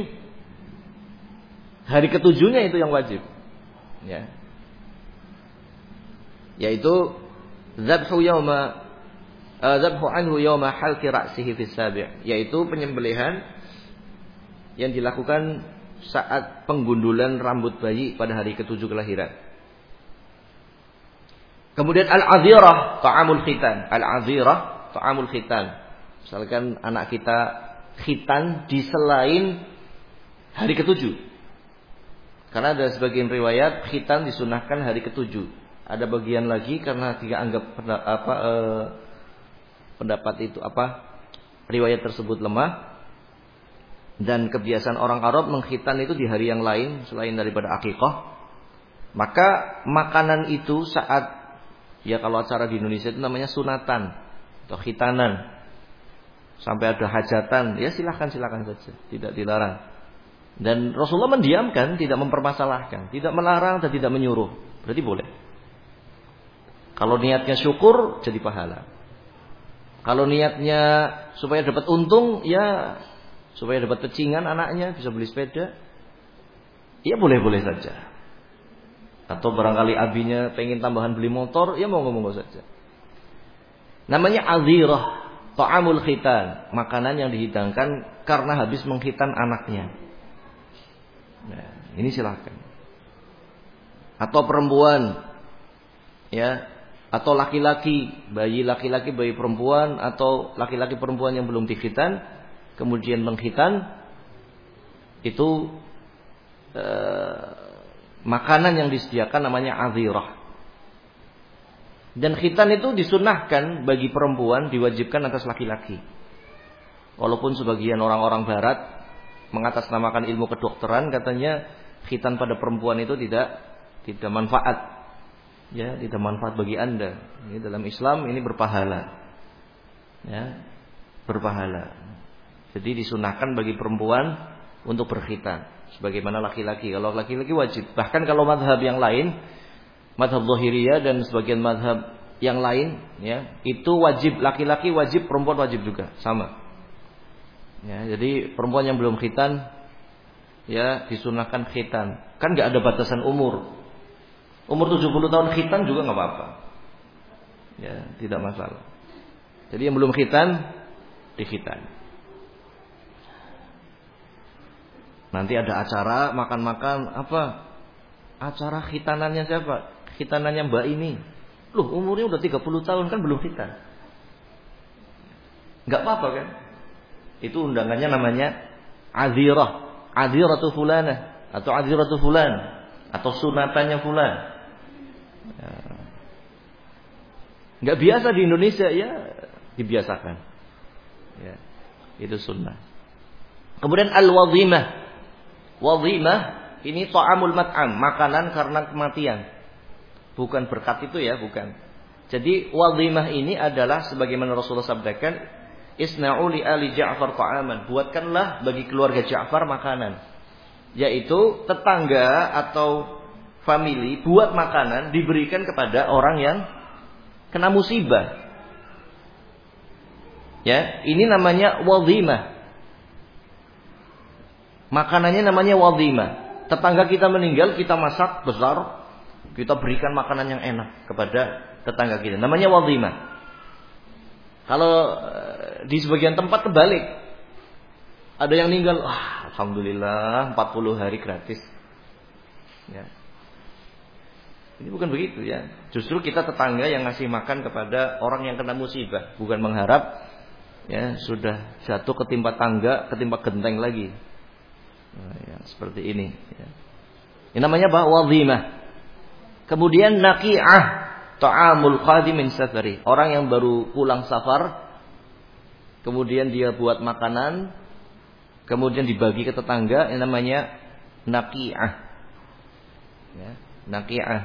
hari ke-7-nya itu yang wajib, ya. Yaitu zabhu anhu yawma halqi ra'sihi fis sabi', yaitu penyembelihan yang dilakukan saat penggundulan rambut bayi pada hari ke-7 kelahiran. Kemudian al-azirah, ta'amul khitan. Al-azirah, ta'amul khitan. Misalkan anak kita khitan di selain hari ke-7. Karena ada sebagian riwayat khitan disunahkan hari ke-7. Ada bagian lagi karena tidak anggap pendapat itu riwayat tersebut lemah. Dan kebiasaan orang Arab mengkhitan itu di hari yang lain selain daripada akikah. Maka makanan itu saat Ya kalau acara di Indonesia itu namanya sunatan atau khitanan. Sampai ada hajatan, ya silakan saja, tidak dilarang. Dan Rasulullah mendiamkan, tidak mempermasalahkan, tidak melarang dan tidak menyuruh. Berarti boleh. Kalau niatnya syukur, jadi pahala. Kalau niatnya supaya dapat untung, ya supaya dapat pecingan anaknya, bisa beli sepeda, ya boleh-boleh saja. Atau barangkali abinya pengen tambahan beli motor, ya monggo-monggo saja. Namanya azirah. Ta'amul khitan, makanan yang dihidangkan karena habis mengkhitan anaknya. Nah, ini silakan. Atau perempuan, ya, atau laki-laki, bayi laki-laki, bayi perempuan, atau laki-laki perempuan yang belum dikhitan, kemudian mengkhitan, itu makanan yang disediakan namanya azirah. Dan khitan itu disunahkan bagi perempuan, diwajibkan atas laki-laki. Walaupun sebagian orang-orang barat mengatasnamakan ilmu kedokteran, katanya khitan pada perempuan itu tidak manfaat. Ya, tidak manfaat bagi Anda. Ini dalam Islam ini berpahala. Ya, berpahala. Jadi disunahkan bagi perempuan untuk berkhitan sebagaimana laki-laki. Kalau laki-laki wajib. Bahkan kalau mazhab yang lain, mazhab Zahiriyah dan sebagian mazhab yang lain, ya, itu wajib laki-laki wajib, perempuan wajib juga, sama. Ya, jadi perempuan yang belum khitan, ya disunahkan khitan. Kan nggak ada batasan umur. Umur 70 tahun khitan juga nggak apa-apa. Ya, tidak masalah. Jadi yang belum khitan, dikhitan. Nanti ada acara makan-makan apa? Acara khitanannya siapa? Khitanannya mbak ini. Loh, umurnya udah 30 tahun kan belum khitan. Enggak apa-apa kan? Itu undangannya namanya azirah. Aziratu fulanah atau aziratu fulan atau sunatannya fulan. Enggak biasa di Indonesia, ya dibiasakan. Ya, itu sunnah. Kemudian al-wadhimah. Wadhimah ini ta'amul mat'am, makanan karena kematian. Bukan berkat itu ya, bukan. Jadi wadhimah ini adalah sebagaimana Rasulullah sabdakan, isna'u li ali Ja'far ta'aman, buatkanlah bagi keluarga Ja'far makanan. Yaitu tetangga atau famili buat makanan diberikan kepada orang yang kena musibah. Ya, ini namanya wadhimah. Makanannya namanya wadhimah. Tetangga kita meninggal, kita masak besar, kita berikan makanan yang enak kepada tetangga kita. Namanya wadhimah. Kalau di sebagian tempat kebalik. Ada yang meninggal, alhamdulillah 40 hari gratis. Ya. Ini bukan begitu ya. Justru kita tetangga yang ngasih makan kepada orang yang kena musibah, bukan mengharap ya sudah jatuh ketimpa tangga, ketimpa genteng lagi. Nah, ya, seperti ini ya. Ini namanya wadhimah. Kemudian naqi'ah, ta'amul qadim min safari. Orang yang baru pulang safar, kemudian dia buat makanan, kemudian dibagi ke tetangga, ini namanya naqi'ah. Ya, naqi'ah.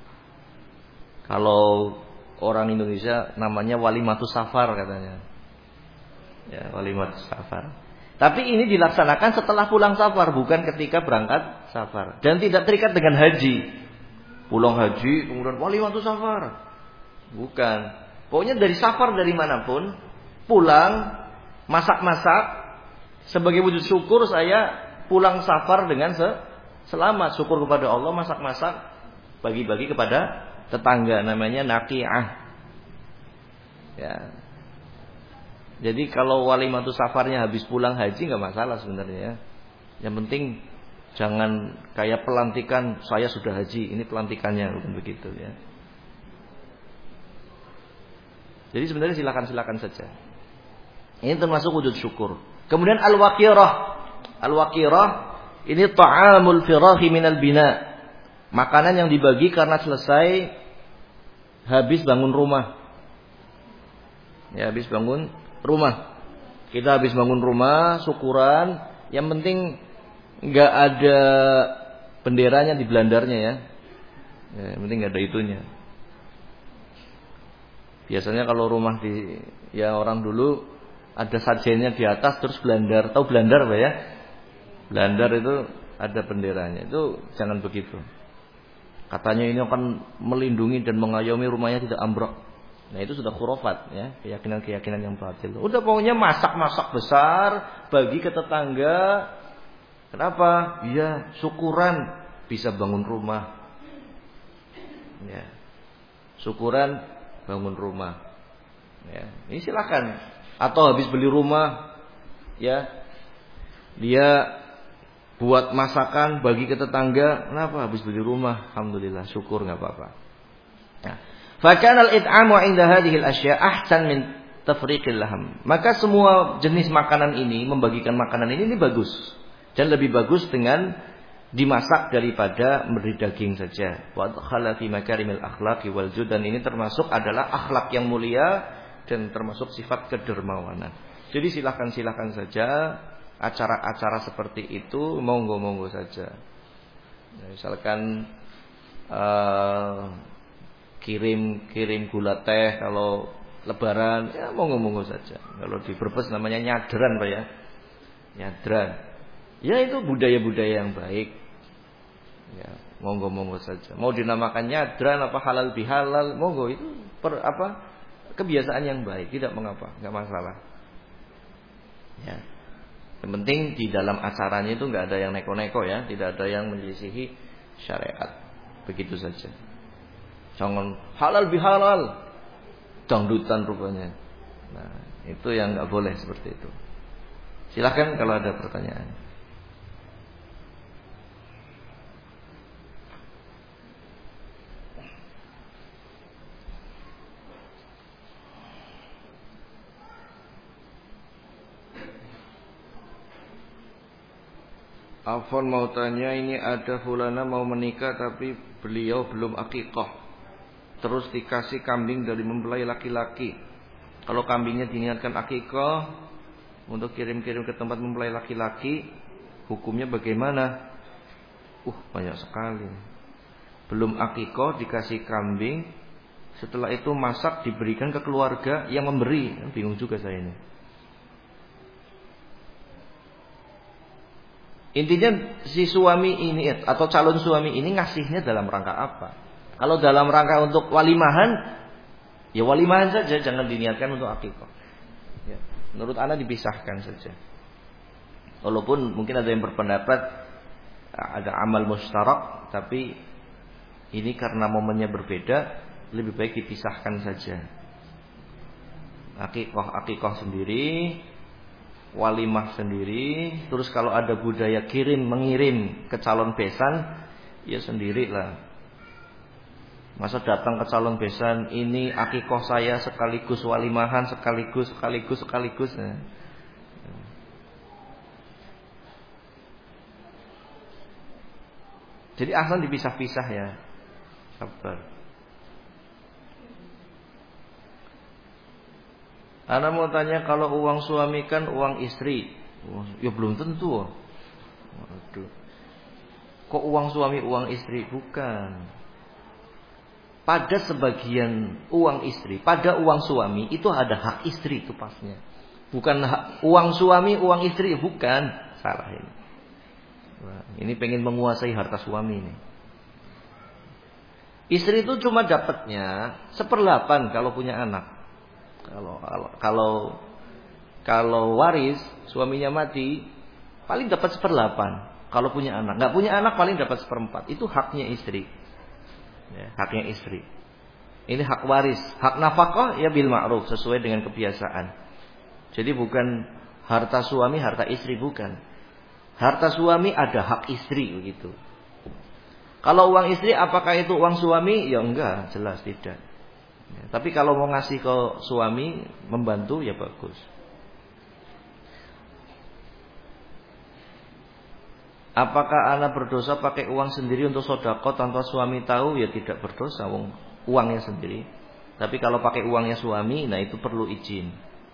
Kalau orang Indonesia namanya walimatus safar katanya. Ya, walimatus safar. Tapi ini dilaksanakan setelah pulang safar, bukan ketika berangkat safar. Dan tidak terikat dengan haji. Pulang haji, kemudian walimatus safar. Bukan. Pokoknya dari safar dari manapun, pulang, masak-masak, sebagai wujud syukur saya pulang safar dengan selamat. Syukur kepada Allah, masak-masak, bagi-bagi kepada tetangga. Namanya naqi'ah. Ya. Jadi kalau walimatus safarnya habis pulang haji nggak masalah sebenarnya. Yang penting jangan kayak pelantikan saya sudah haji, ini pelantikannya bukan begitu ya. Jadi sebenarnya silakan saja. Ini termasuk wujud syukur. Kemudian al-waqirah. Al-waqirah ini ta'amul firahi minal bina. Makanan yang dibagi karena selesai habis bangun rumah. Ya, habis bangun rumah. Kita habis bangun rumah, syukuran. Yang penting nggak ada benderanya di belandarnya ya. Yang penting nggak ada itunya. Biasanya kalau rumah di ya orang dulu ada sajennya di atas terus belandar. Tahu belandar Pak ya? Belandar itu ada benderanya. Itu jangan begitu. Katanya ini akan melindungi dan mengayomi rumahnya tidak ambruk. Nah itu sudah khurafat ya, keyakinan-keyakinan yang batil. Udah pokoknya masak-masak besar bagi ke tetangga. Kenapa? Iya, syukuran bisa bangun rumah. Ya. Syukuran bangun rumah. Ya, ini silakan. Atau habis beli rumah ya, dia buat masakan bagi ke tetangga. Kenapa? Habis beli rumah, alhamdulillah, syukur enggak apa-apa. Ya. Fakana al-it'amu 'inda hadhihi al-asya' ahsan min tafriqil laham. Maka semua jenis makanan ini, membagikan makanan ini bagus. Dan lebih bagus dengan dimasak daripada memberi daging saja. Wa adkhala fi makarimil akhlaqi wal jud, dan ini termasuk adalah akhlak yang mulia dan termasuk sifat kedermawanan. Jadi silakan saja acara-acara seperti itu, monggo saja. Misalkan kirim gula teh kalau lebaran, ya monggo saja. Kalau di Brebes namanya nyadran Pak ya. Nyadran. Ya itu budaya-budaya yang baik. Ya, monggo saja. Mau dinamakan nyadran apa halal bihalal, monggo itu kebiasaan yang baik, tidak mengapa, enggak masalah. Ya. Yang penting di dalam acaranya itu enggak ada yang neko-neko ya, tidak ada yang menyelisihi syariat. Begitu saja. Jangan halal bihalal, dangdutan rupanya. Nah, itu yang enggak boleh seperti itu. Silakan kalau ada pertanyaan. Afwan mau tanya, ini ada fulana mau menikah tapi beliau belum akikah. Terus dikasih kambing dari mempelai laki-laki. Kalau kambingnya diniatkan akikah untuk kirim-kirim ke tempat mempelai laki-laki, hukumnya bagaimana? Banyak sekali. Belum akikah dikasih kambing, setelah itu masak diberikan ke keluarga yang memberi. Bingung juga saya ini. Intinya si suami ini atau calon suami ini ngasihnya dalam rangka apa? Kalau dalam rangka untuk walimahan, ya walimahan saja, jangan diniatkan untuk akikah. Ya, menurut ana dipisahkan saja. Walaupun mungkin ada yang berpendapat ada amal mustarak, tapi ini karena momennya berbeda, lebih baik dipisahkan saja. Akikah sendiri, walimah sendiri. Terus kalau ada budaya mengirim ke calon besan, ya sendirilah. Masa datang ke calon besan, ini akikah saya sekaligus walimahan, sekaligus. Nah. Jadi asal dipisah-pisah ya. Sabar. Ana mau tanya, kalau uang suami kan uang istri. Ya belum tentu. Waduh. Kok uang suami uang istri? Bukan. Pada sebagian uang istri, pada uang suami itu ada hak istri itu pasnya. Bukan uang suami uang istri, bukan. Salah ini. Wah, ini pengen menguasai harta suami ini. Istri itu cuma dapatnya 1/8 kalau punya anak. Kalau waris suaminya mati paling dapat 1/8 kalau punya anak. Nggak punya anak paling dapat 1/4. Itu haknya istri. Ya, haknya istri. Ini hak waris, hak nafkah ya bil ma'ruf sesuai dengan kebiasaan. Jadi bukan harta suami, harta istri, bukan. Harta suami ada hak istri begitu. Kalau uang istri apakah itu uang suami? Ya enggak, jelas tidak. Ya, tapi kalau mau ngasih ke suami membantu ya bagus. Apakah anak berdosa pakai uang sendiri untuk sedekah tanpa suami tahu? Ya tidak berdosa, uangnya sendiri. Tapi kalau pakai uangnya suami, nah itu perlu izin.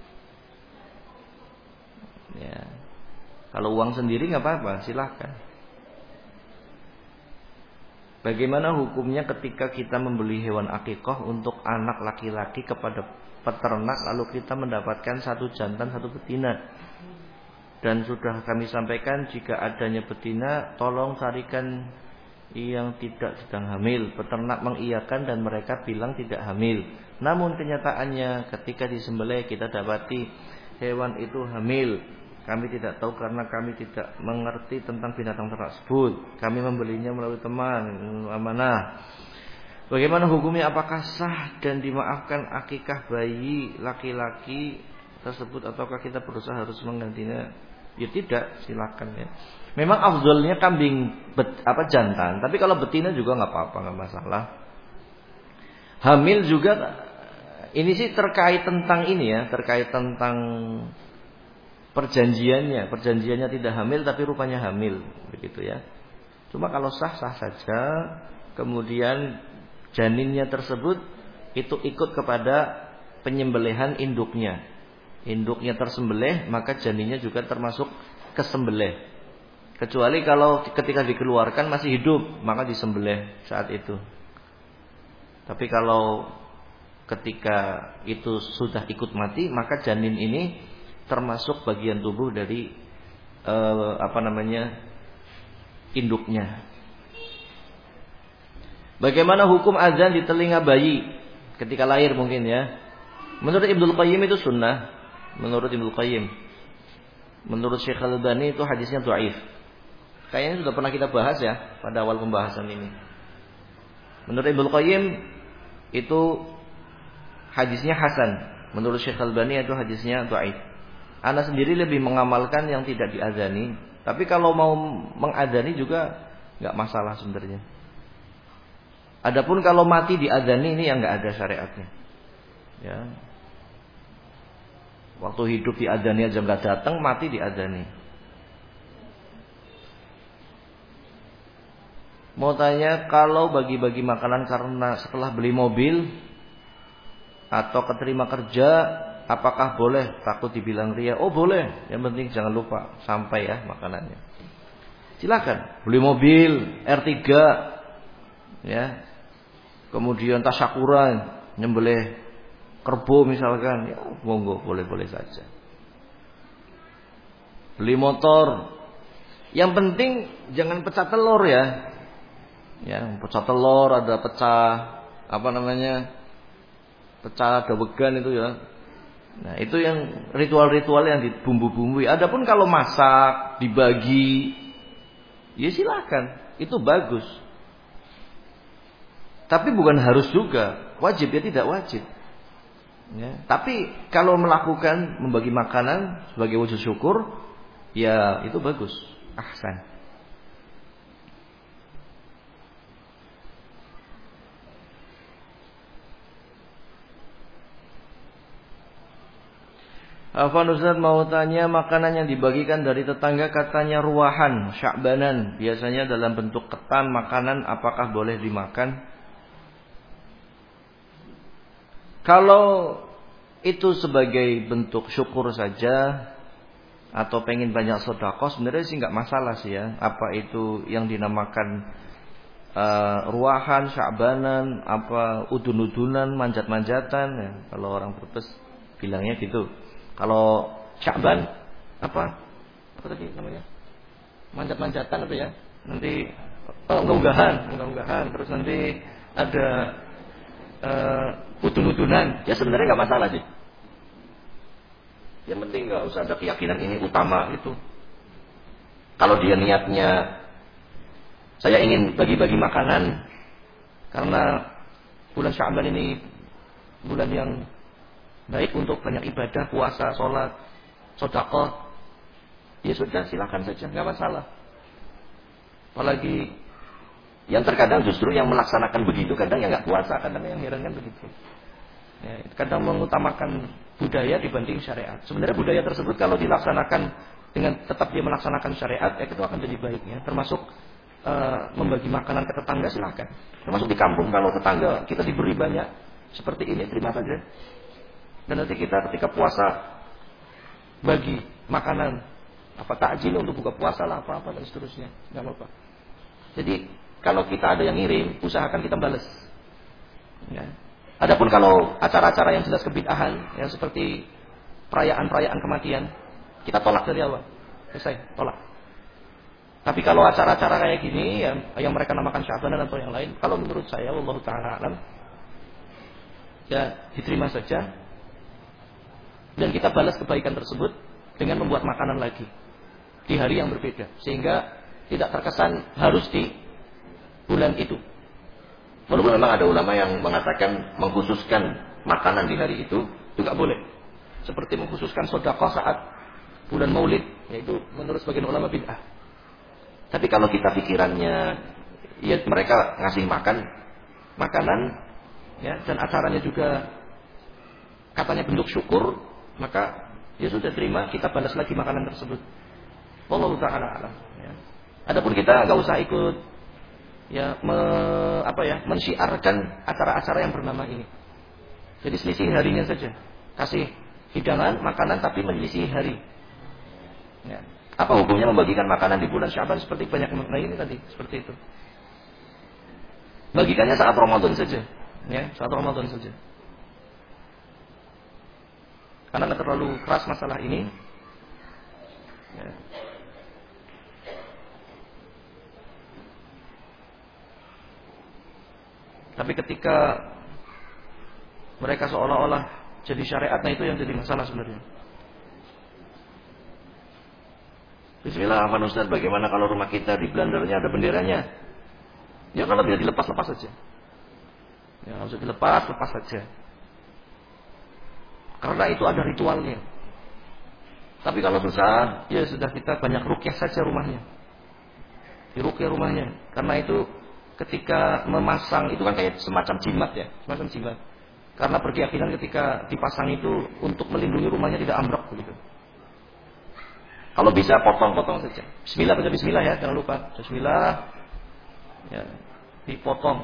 Ya. Kalau uang sendiri nggak apa-apa, silahkan. Bagaimana hukumnya ketika kita membeli hewan akikah untuk anak laki-laki kepada peternak, lalu kita mendapatkan satu jantan satu betina? Dan sudah kami sampaikan, jika adanya betina tolong carikan yang tidak sedang hamil. Peternak mengiyakan dan mereka bilang tidak hamil. Namun kenyataannya ketika disembelih kita dapati hewan itu hamil. Kami tidak tahu karena kami tidak mengerti tentang binatang tersebut. Kami membelinya melalui teman amanah. Bagaimana hukumnya? Apakah sah dan dimaafkan akikah bayi laki-laki tersebut, ataukah kita berusaha harus menggantinya? Ya tidak, silakan ya. Memang afdalnya kambing jantan, tapi kalau betina juga nggak apa-apa, nggak masalah. Hamil juga, ini sih terkait tentang ini ya, terkait tentang perjanjiannya tidak hamil tapi rupanya hamil, begitu ya. Cuma kalau sah-sah saja, kemudian janinnya tersebut itu ikut kepada penyembelihan induknya. Induknya tersembelih, maka janinnya juga termasuk kesembelih. Kecuali kalau ketika dikeluarkan masih hidup, maka disembelih saat itu. Tapi kalau ketika itu sudah ikut mati, maka janin ini termasuk bagian tubuh dari induknya. Bagaimana hukum azan di telinga bayi ketika lahir mungkin ya? Menurut Ibnul Qayyim itu sunnah. Menurut Ibnul Qayyim. Menurut Syekh Al-Albani itu hadisnya dhaif. Kayaknya sudah pernah kita bahas ya pada awal pembahasan ini. Menurut Ibnul Qayyim itu hadisnya hasan. Menurut Syekh Al-Albani itu hadisnya dhaif. Ana sendiri lebih mengamalkan yang tidak diazani. Tapi kalau mau mengazani juga nggak masalah sebenarnya. Adapun kalau mati diazani ini yang nggak ada syariatnya. Ya. Waktu hidup diazani aja nggak datang, mati diazani. Mau tanya, kalau bagi-bagi makanan karena setelah beli mobil atau keterima kerja, apakah boleh? Takut dibilang ria. Oh boleh, yang penting jangan lupa sampai ya makanannya. Silakan. Beli mobil R3 ya. Kemudian tasyakuran, nyembelih kerbau misalkan, ya monggo, boleh-boleh saja. Beli motor, yang penting jangan pecah telur ya. Ya, pecah telur, ada pecah pecah dawegan itu ya. Nah, itu yang ritual-ritual yang dibumbu-bumbui. Adapun kalau masak, dibagi, ya silakan, itu bagus. Tapi bukan harus juga, wajib ya tidak wajib. Ya, tapi kalau melakukan membagi makanan sebagai wujud syukur, ya itu bagus, ahsan. Afwan Ustaz, mau tanya, makanan yang dibagikan dari tetangga katanya ruahan, sya'banan, biasanya dalam bentuk ketan makanan, apakah boleh dimakan? Kalau itu sebagai bentuk syukur saja atau pengen banyak sedekah, sebenarnya sih nggak masalah sih ya. Apa itu yang dinamakan ruahan, sya'banan, apa udun-udunan, manjat-manjatan ya. Kalau orang Brebes bilangnya gitu. Kalau Sya'ban apa tadi namanya? Manjat-manjatan apa ya? Nanti unggah-unggahan, terus nanti ada udun-udunan. Ya sebenarnya nggak masalah sih. Yang penting nggak usah ada keyakinan ini utama gitu. Kalau dia niatnya saya ingin bagi-bagi makanan karena bulan Sya'ban ini bulan yang baik untuk banyak ibadah, puasa, sholat, sedekah, ya sudah silakan saja, nggak masalah. Apalagi yang terkadang justru yang melaksanakan begitu kadang yang nggak puasa, kadang yang herankan begitu. Ya, kadang mengutamakan budaya dibanding syariat. Sebenarnya budaya tersebut kalau dilaksanakan dengan tetap dia melaksanakan syariat, ya itu akan jadi baiknya. Termasuk membagi makanan ke tetangga silakan. Termasuk di kampung kalau tetangga kita diberi banyak seperti ini, terima saja. Dan nanti kita ketika puasa bagi makanan, apa takjil untuk buka puasa lah, apa dan seterusnya, nggak apa-apa. Jadi kalau kita ada yang ngirim, usahakan kita balas. Ya. Adapun kalau acara-acara yang jelas kebid'ahan, yang seperti perayaan-perayaan kematian, kita tolak dari awal. Selesai, tolak. Tapi kalau acara-acara kayak gini, yang mereka namakan Sya'banan atau yang lain, kalau menurut saya, wallahu ta'ala alam, ya diterima saja. Dan kita balas kebaikan tersebut dengan membuat makanan lagi di hari yang berbeda, sehingga tidak terkesan harus di bulan itu. Walaupun memang ada ulama yang mengatakan mengkhususkan makanan di hari itu juga boleh, seperti mengkhususkan sedekah saat bulan Maulid, yaitu menurut sebagian ulama bid'ah. Tapi kalau kita pikirannya, ya mereka ngasih makanan, ya, dan acaranya juga katanya bentuk syukur, maka ya sudah terima, kita balas lagi makanan tersebut. Wallahu ta'ala alam. Ya. Adapun kita nggak usah ikut, ya, mensyiarkan acara-acara yang bernama ini. Jadi selisih harinya saja, kasih hidangan, makanan, tapi menyelisih hari. Ya. Apa hukumnya membagikan makanan di bulan Sya'ban seperti banyak makna ini tadi, seperti itu. Bagikannya saat Ramadan saja, ya, saat Ramadan saja. Karena nggak terlalu keras masalah ini. Ya. Tapi ketika mereka seolah-olah jadi syariat, nah itu yang jadi masalah sebenarnya. Bismillah, Afan Ustaz, bagaimana kalau rumah kita di blendernya ada benderanya? Ya kalau bisa dilepas-lepas saja. Ya harus dilepas saja. Karena itu ada ritualnya. Tapi kalau susah, ya sudah, kita banyak ruqyah saja rumahnya. Diruqyah rumahnya. Karena itu ketika memasang itu kan kayak semacam jimat ya, semacam jimat. Karena berkeyakinan ketika dipasang itu untuk melindungi rumahnya tidak ambruk begitu. Kalau bisa potong-potong saja. Bismillah, baca bismillah ya, jangan lupa. Bismillah. Ya, dipotong.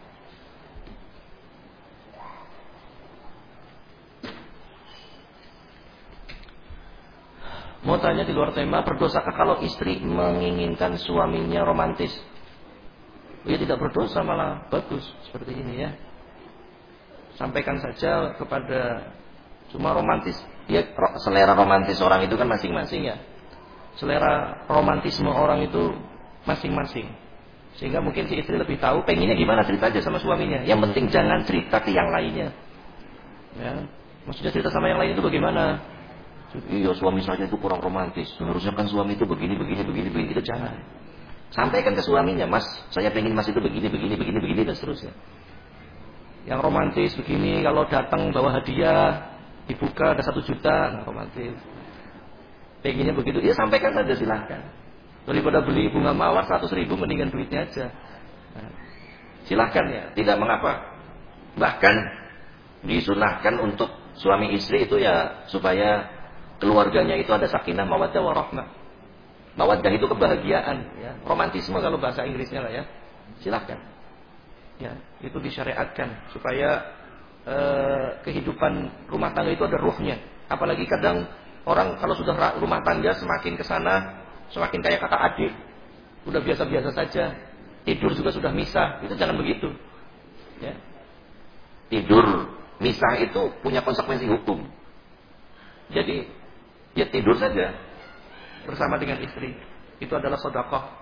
Mau tanya di luar tema, berdosakah kalau istri menginginkan suaminya romantis? Ya tidak berdosa, malah bagus seperti ini ya. Sampaikan saja kepada, cuma romantis, ya selera romantis orang itu kan masing-masing ya. Selera romantisme orang itu masing-masing. Sehingga mungkin si istri lebih tahu pengennya gimana, cerita aja sama suaminya. Yang penting jangan cerita ke yang lainnya. Ya, maksudnya cerita sama yang lain itu bagaimana? Iya, suami saya itu kurang romantis. Harusnya kan suami itu begini. Itu jangan. Sampaikan ke suaminya, Mas, saya pengen Mas itu begini dan seterusnya. Yang romantis begini, kalau datang bawa hadiah, dibuka ada 1 juta, nah romantis. Pengennya begitu, ya sampaikan saja, silahkan. Daripada beli bunga mawar 100.000, mendingan duitnya aja. Nah, silahkan ya, tidak mengapa. Bahkan disunahkan untuk suami istri itu ya supaya keluarganya itu ada sakinah, mawaddah, warahmah. Mawaddah itu kebahagiaan, ya. Romantisme kalau bahasa Inggrisnya lah ya. Silahkan. Ya, itu disyariatkan supaya kehidupan rumah tangga itu ada ruhnya. Apalagi kadang orang kalau sudah rumah tangga semakin ke sana, semakin kayak kata adik. Udah biasa-biasa saja. Tidur juga sudah misah. Itu jangan begitu. Ya. Tidur misah itu punya konsekuensi hukum. Jadi ya tidur saja bersama dengan istri. Itu adalah sedekah.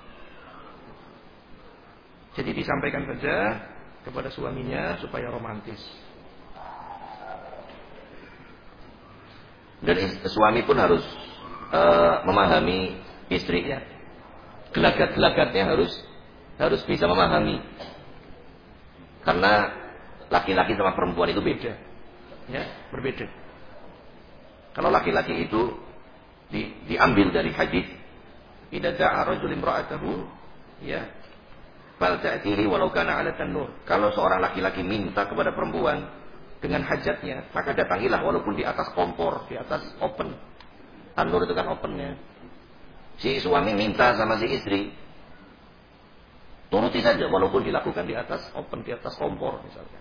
Jadi disampaikan saja kepada suaminya supaya romantis. Dan suami pun harus memahami istrinya. Gelagat-gelagatnya harus bisa memahami. Karena laki-laki sama perempuan itu beda. Ya, berbeda. Kalau laki-laki itu diambil dari hadis, idza da'a rajulun imra'atahu, ya, fal ta'tiri walau kana 'ala tanur. Kalau seorang laki-laki minta kepada perempuan dengan hajatnya, maka datangilah walaupun di atas kompor, di atas open. Tanur itu kan opennya. Si suami minta sama si istri, turuti saja walaupun dilakukan di atas open, di atas kompor misalnya.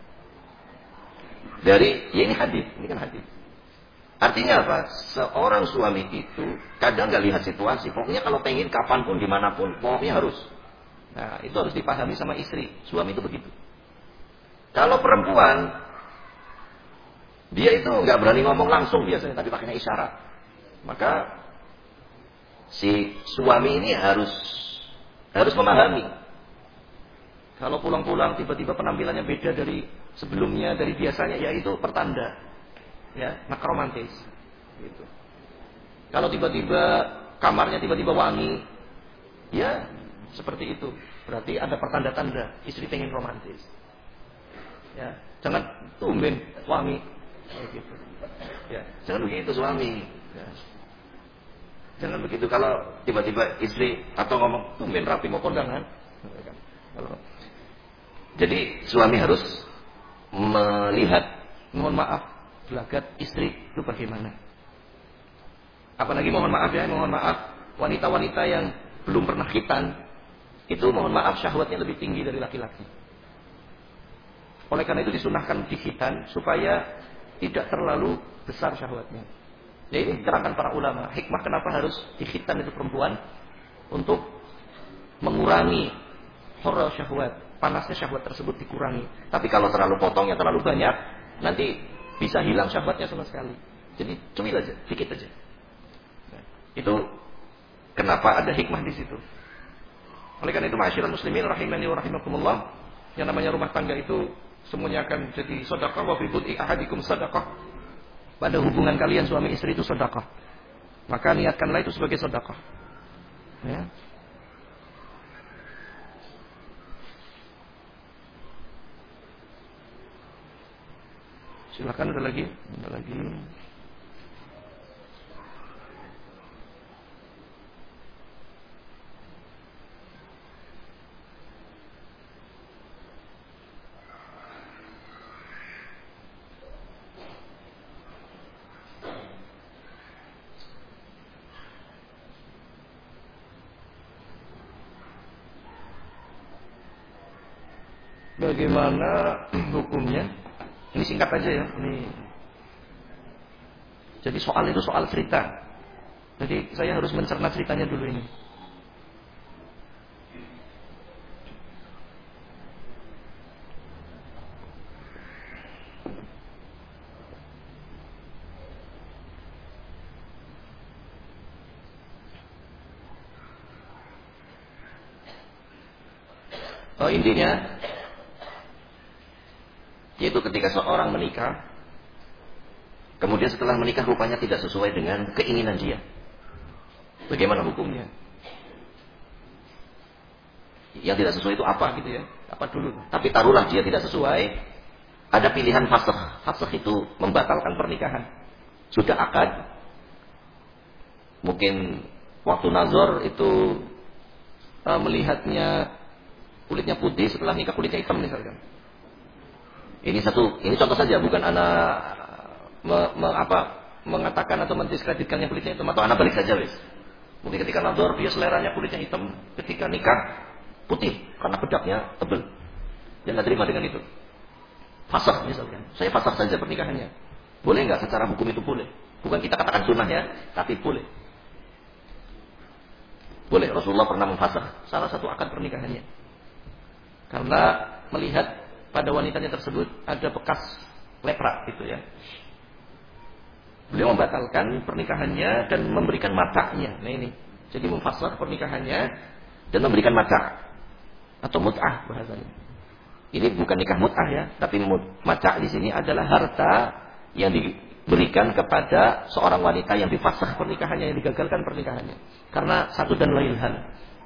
Ya ini hadis, ini kan hadis. Artinya apa? Seorang suami itu kadang nggak lihat situasi. Pokoknya kalau pengen kapanpun, dimanapun, pokoknya harus. Nah, itu harus dipahami sama istri. Suami itu begitu. Kalau perempuan, dia itu nggak berani ngomong langsung biasanya, tapi pakainya isyarat. Maka si suami ini harus memahami. Kalau pulang-pulang tiba-tiba penampilannya beda dari sebelumnya, dari biasanya, ya itu pertanda, ya, nak romantis. Gitu. Kalau tiba-tiba kamarnya tiba-tiba wangi, ya seperti itu. Berarti ada pertanda-tanda istri pengen romantis. Ya, jangan tumben wangi. Gitu. Ya, jangan begitu suami. Ya. Jangan begitu kalau tiba-tiba istri atau ngomong tumben rapi mau kondangan. Jadi suami harus melihat, mohon maaf, gelagat istri itu bagaimana. Apalagi mohon maaf ya, mohon maaf, wanita-wanita yang belum pernah khitan, itu mohon maaf syahwatnya lebih tinggi dari laki-laki. Oleh karena itu disunahkan dikhitan supaya tidak terlalu besar syahwatnya. Ya ini diterangkan para ulama, hikmah kenapa harus dikhitan itu perempuan, untuk mengurangi horor syahwat, panasnya syahwat tersebut dikurangi. Tapi kalau terlalu potongnya terlalu banyak, nanti bisa hilang syahwatnya sama sekali. Jadi cemil aja, dikit aja. Itu kenapa ada hikmah di situ. Oleh karena itu, ma'asyiral muslimin rahimani wa rahimakumullah, yang namanya rumah tangga itu semuanya akan jadi sedekah. Wa fi bud'i ahadikum sedekah. Pada hubungan kalian suami istri itu sedekah. Maka niatkanlah itu sebagai sedekah. Ya. Silakan, ada lagi. Bagaimana hukumnya? Ini singkat aja ya. Ini. Jadi soal itu soal cerita. Jadi saya harus mencerna ceritanya dulu ini. Intinya yaitu ketika seorang menikah, kemudian setelah menikah rupanya tidak sesuai dengan keinginan dia. Bagaimana hukumnya? Yang tidak sesuai itu apa gitu ya? Apa dulu? Tapi taruhlah dia tidak sesuai, ada pilihan fasakh. Fasakh itu membatalkan pernikahan. Sudah akad, mungkin waktu nazar itu melihatnya kulitnya putih, setelah nikah kulitnya hitam misalkan. Ini contoh saja, bukan anak mengatakan atau mendiskreditkannya kulitnya hitam, atau anak balik saja wis. Mungkin ketika nazar dia seleranya kulitnya hitam, ketika nikah putih karena bedaknya tebal. Dia nggak terima dengan itu. Fasakh misalkan. Saya fasakh saja pernikahannya. Boleh nggak secara hukum itu boleh? Bukan kita katakan sunnah ya, tapi boleh. Boleh. Rasulullah pernah memfasakh salah satu akad pernikahannya. Karena melihat pada wanitanya tersebut ada bekas lepra gitu ya. Beliau membatalkan pernikahannya dan memberikan matanya. Nah ini. Jadi memfasakh pernikahannya dan memberikan mata atau mut'ah bahasanya. Ini bukan nikah mut'ah ya, tapi mata di sini adalah harta yang diberikan kepada seorang wanita yang difasakh pernikahannya, yang digagalkan pernikahannya. Karena satu dan lain hal.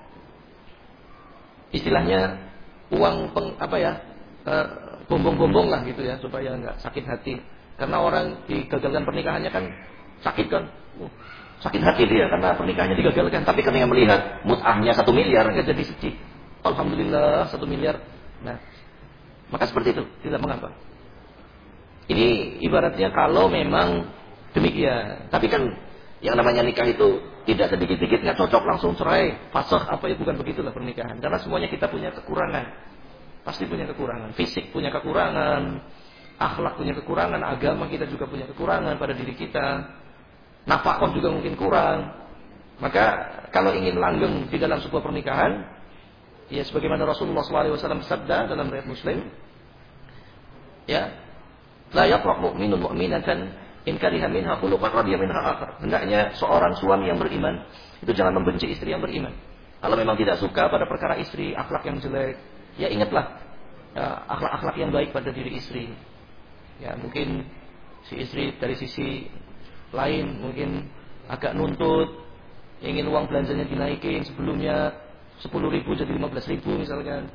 Istilahnya uang bombong-bombong lah gitu ya, supaya nggak sakit hati. Karena orang digagalkan pernikahannya kan sakit kan, sakit hati dia karena pernikahannya digagalkan. Tapi ketika melihat mut'ahnya 1 miliar nggak jadi sedih. Alhamdulillah 1 miliar. Nah, maka seperti itu, tidak mengapa. Ini ibaratnya kalau memang demikian. Tapi kan yang namanya nikah itu tidak sedikit-sedikit nggak cocok langsung cerai, fasakh apa ya, bukan begitulah pernikahan. Karena semuanya kita punya kekurangan. Pasti punya kekurangan. Fisik punya kekurangan, akhlak punya kekurangan, agama kita juga punya kekurangan pada diri kita. Nafkah juga mungkin kurang. Maka kalau ingin langgeng di dalam sebuah pernikahan, Ya, sebagaimana Rasulullah SAW bersabda dalam riwayat Muslim, ya, la yaqra mu'minun mu'minatan in kariha minha khuluqan radiya minha akhar. Hendaknya seorang suami yang beriman itu jangan membenci istri yang beriman. Kalau memang tidak suka pada perkara istri, akhlak yang jelek, ya ingatlah akhlak-akhlak yang baik pada diri istri. Ya, mungkin si istri dari sisi lain mungkin agak nuntut, ingin uang belanjanya dinaikin, sebelumnya 10.000 jadi 15.000 misalkan.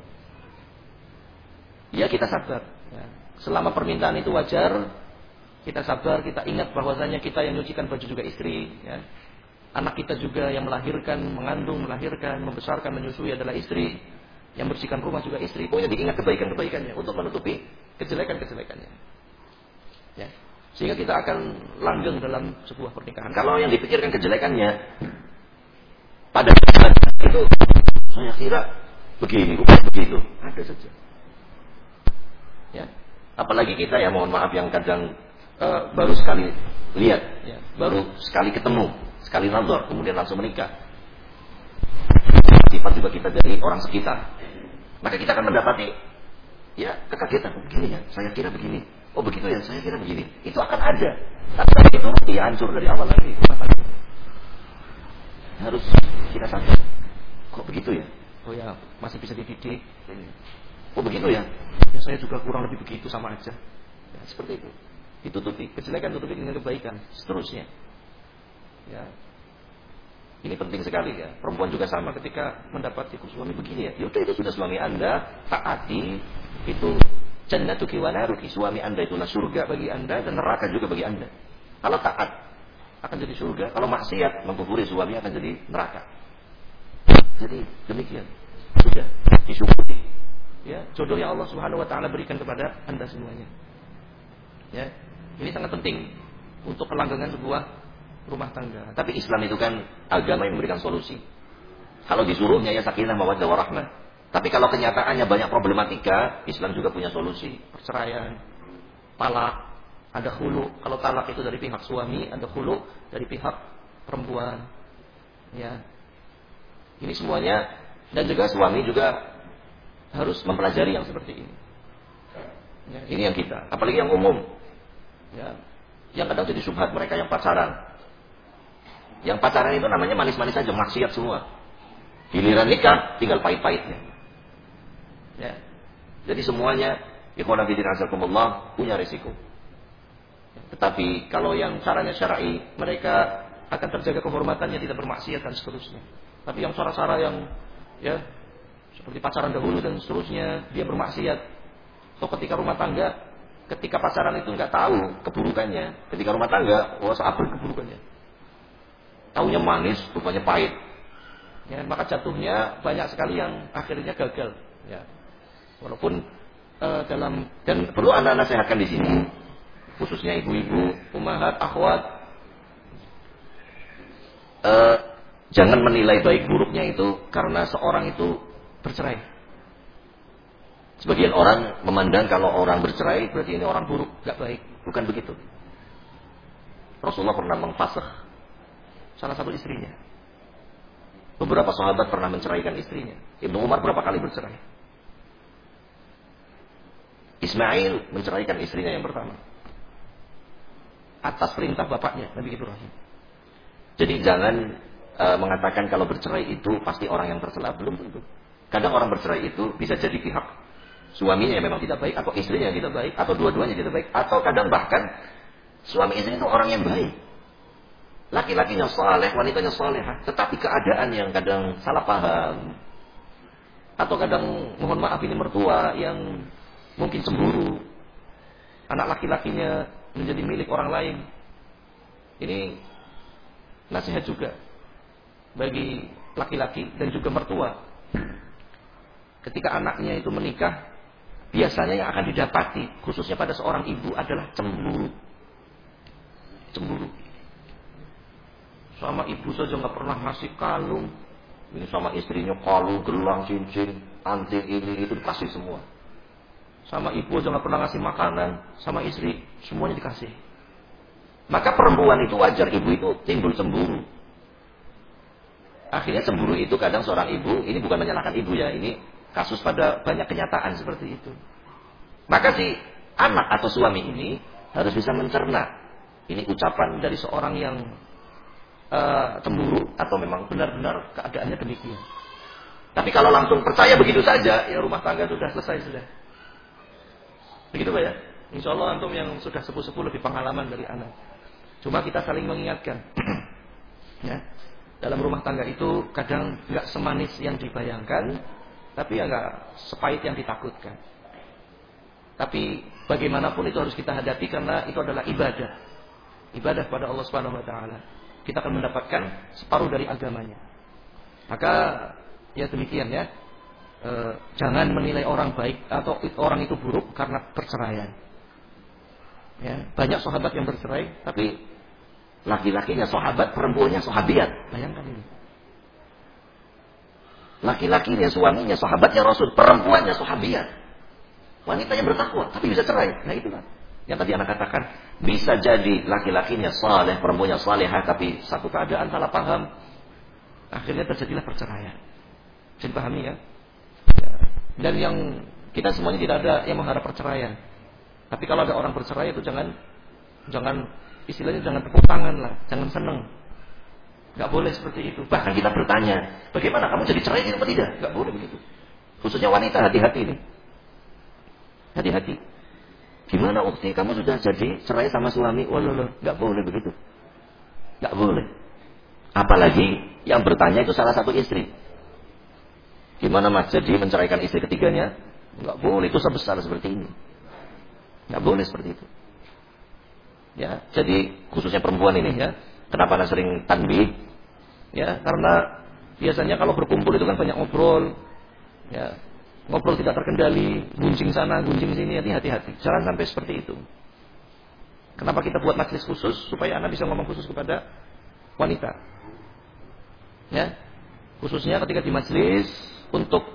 Ya kita sabar. Ya. Selama permintaan itu wajar, kita sabar, kita ingat bahwasanya kita yang nyucikan baju juga istri. Ya. Anak kita juga yang melahirkan, mengandung, melahirkan, membesarkan, menyusui adalah istri. Yang bersihkan rumah juga istri. Pokoknya diingat kebaikan-kebaikannya untuk menutupi kejelekan-kejelekannya. Ya. Sehingga kita akan langgeng dalam sebuah pernikahan. Kalau yang dipikirkan kejelekannya, pada saat itu saya kira begini, bukan begitu. Ada saja. Ya. Apalagi kita ya mohon maaf yang kadang baru sekali lihat, ya. Baru sekali ketemu, sekali nazar, kemudian langsung menikah. Sifat juga kita dari orang sekitar. Maka kita akan mendapati ya kekagetan. Begini ya, saya kira begini. Oh begitu ya, saya kira begini. Itu akan ada. Tapi itu ya hancur dari awal lagi. Harus kita sadar. Kok begitu ya? Oh ya, masih bisa dididik. Oh begitu ya? Ya saya juga kurang lebih begitu, sama aja. Ya, seperti itu. Ditutupi, kejelekan tutupi dengan kebaikan. Seterusnya. Ya. Ini penting sekali ya. Perempuan juga sama ketika mendapati suami begini ya. Ya udah itu sudah suami Anda, taati. Itu jannatuki wa naruki. Suami Anda itulah surga bagi Anda dan neraka juga bagi Anda. Kalau taat akan jadi surga, kalau maksiat mengkufuri suami akan jadi neraka. Jadi demikian. Sudah disyukuri. Ya, jodoh yang Allah Subhanahu wa taala berikan kepada Anda semuanya. Ya. Ini sangat penting untuk kelanggengan sebuah rumah tangga. Tapi Islam itu kan agama yang memberikan solusi. Kalau disuruhnya ya sakinah mawaddah warahmah. Tapi kalau kenyataannya banyak problematika, Islam juga punya solusi. Perceraian, talak, ada khulu. Kalau talak itu dari pihak suami, ada khulu dari pihak perempuan. Ya. Ini semuanya, dan juga suami juga harus mempelajari yang seperti ini. Ya, ini yang kita, apalagi yang umum. Ya, yang kadang jadi syubhat mereka yang pacaran. Yang pacaran itu namanya manis-manis saja, maksiat semua. Giliran nikah tinggal pahit-pahitnya. Ya. Jadi semuanya ikhwan fillah azakumullah punya risiko. Tetapi kalau yang caranya syar'i, mereka akan terjaga kehormatannya, tidak bermaksiat dan seterusnya. Tapi yang cara-cara yang ya seperti pacaran dahulu dan seterusnya, dia bermaksiat. So ketika rumah tangga, ketika pacaran itu nggak tahu keburukannya, ketika rumah tangga, wah sabar keburukannya. Taunya manis, rupanya pahit. Ya, maka jatuhnya banyak sekali yang akhirnya gagal. Ya. Walaupun dalam, dan perlu anda nasihatkan di sini, khususnya ibu-ibu, ummahat, akhwat, jangan menilai baik buruknya itu karena seorang itu bercerai. Sebagian orang memandang kalau orang bercerai berarti ini orang buruk, gak baik. Bukan begitu. Rasulullah pernah mengfasakh salah satu istrinya. Beberapa sahabat pernah menceraikan istrinya. Ibnu Umar berapa kali bercerai. Ismail menceraikan istrinya yang pertama atas perintah bapaknya Nabi Ibrahim. Jadi jangan mengatakan kalau bercerai itu pasti orang yang tercela, belum tentu. Kadang orang bercerai itu bisa jadi pihak suaminya yang memang tidak baik, atau istrinya yang tidak baik, atau dua-duanya tidak baik, atau kadang bahkan suami istri itu orang yang baik, laki-lakinya saleh, wanitanya salehah, tetapi keadaan yang kadang salah paham, atau kadang mohon maaf ini mertua yang mungkin cemburu, anak laki-lakinya menjadi milik orang lain. Ini nasihat juga bagi laki-laki dan juga mertua. Ketika anaknya itu menikah, biasanya yang akan didapati, khususnya pada seorang ibu, adalah cemburu. Cemburu. Sama ibu saja nggak pernah ngasih kalung, ini sama istrinya kalung, gelang, cincin, anting, ini itu dikasih semua. Sama ibu aja nggak pernah ngasih makanan, sama istri semuanya dikasih. Maka perempuan itu wajar ibu itu timbul cemburu. Akhirnya cemburu itu kadang seorang ibu, ini bukan menyalahkan ibu ya, ini kasus pada banyak kenyataan seperti itu. Maka si anak atau suami ini harus bisa mencerna ini ucapan dari seorang yang cemburu atau memang benar-benar keadaannya demikian. Tapi kalau langsung percaya begitu saja, ya rumah tangga sudah selesai sudah. Begitu Pak ya? Insya Allah antum yang sudah sepuh-sepuh lebih pengalaman dari anak. Cuma kita saling mengingatkan. Ya. Dalam rumah tangga itu kadang nggak semanis yang dibayangkan, tapi ya nggak sepahit yang ditakutkan. Tapi bagaimanapun itu harus kita hadapi karena itu adalah ibadah. Ibadah pada Allah Subhanahu wa taala. Kita akan mendapatkan separuh dari agamanya. Maka ya demikian ya. Jangan menilai orang baik atau orang itu buruk karena perceraian. Ya, banyak sahabat yang bercerai, tapi laki-lakinya sahabat, perempuannya sahabiat. Bayangkan ini. Laki-lakinya suaminya sahabatnya Rasul, perempuannya sahabiat. Wanitanya bertakwa, tapi bisa cerai. Nah itulah yang tadi anak katakan. Bisa jadi laki-lakinya saleh, perempuannya salehah, tapi satu keadaan salah paham, akhirnya terjadilah perceraian. Bisa dipahami ya? Dan yang kita semuanya tidak ada yang mengharap perceraian. Tapi kalau ada orang bercerai itu jangan istilahnya jangan tepuk tangan lah, jangan senang. Gak boleh seperti itu. Bahkan kita bertanya, bagaimana kamu jadi cerai atau tidak? Gak boleh begitu. Khususnya wanita, hati-hati ini. Hati-hati. Gimana ukti kamu sudah jadi cerai sama suami? Walah, gak boleh begitu. Gak boleh. Apalagi yang bertanya itu salah satu istri. Gimana mas jadi menceraikan istri ketiganya? Gak boleh, dosa besar seperti ini. Gak boleh seperti itu. Ya, jadi khususnya perempuan ini ya. Kenapa anak sering tanbih? Ya, karena biasanya kalau berkumpul itu kan banyak ngobrol. Ya, ngobrol tidak terkendali, gunjing sana, gunjing sini, hati-hati. Jangan sampai seperti itu. Kenapa kita buat majelis khusus? Supaya anak bisa ngomong khusus kepada wanita. Ya, khususnya ketika di majelis untuk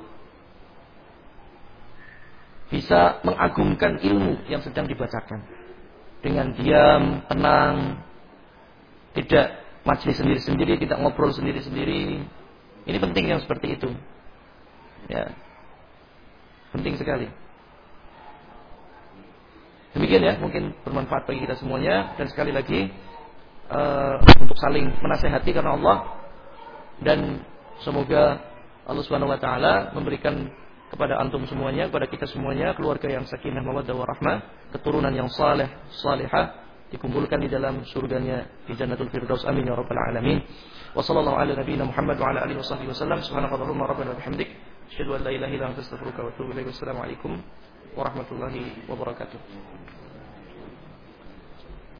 bisa mengagungkan ilmu yang sedang dibacakan. Dengan diam, tenang, tidak majelis sendiri-sendiri, tidak ngobrol sendiri-sendiri. Ini penting yang seperti itu. Ya. Penting sekali. Demikian ya, mungkin bermanfaat bagi kita semuanya. Dan sekali lagi untuk saling menasehati karena Allah. Dan semoga Allah Subhanahu wa taala memberikan kepada antum semuanya, kepada kita semuanya keluarga yang sakinah mawaddah warahmah, keturunan yang saleh, salihah, dikumpulkan di dalam surganya di Jannatul Firdaus. Amin ya rabbal alamin. Wa sallallahu ala nabiyyina Muhammad wa ala alihi washabbihi wasallam. Subhanakallahumma rabbana wa bihamdik, asyhadu an la ilaha illa anta astaghfiruka wa atubu ilaik. Wassalamu alaikum warahmatullahi wabarakatuh.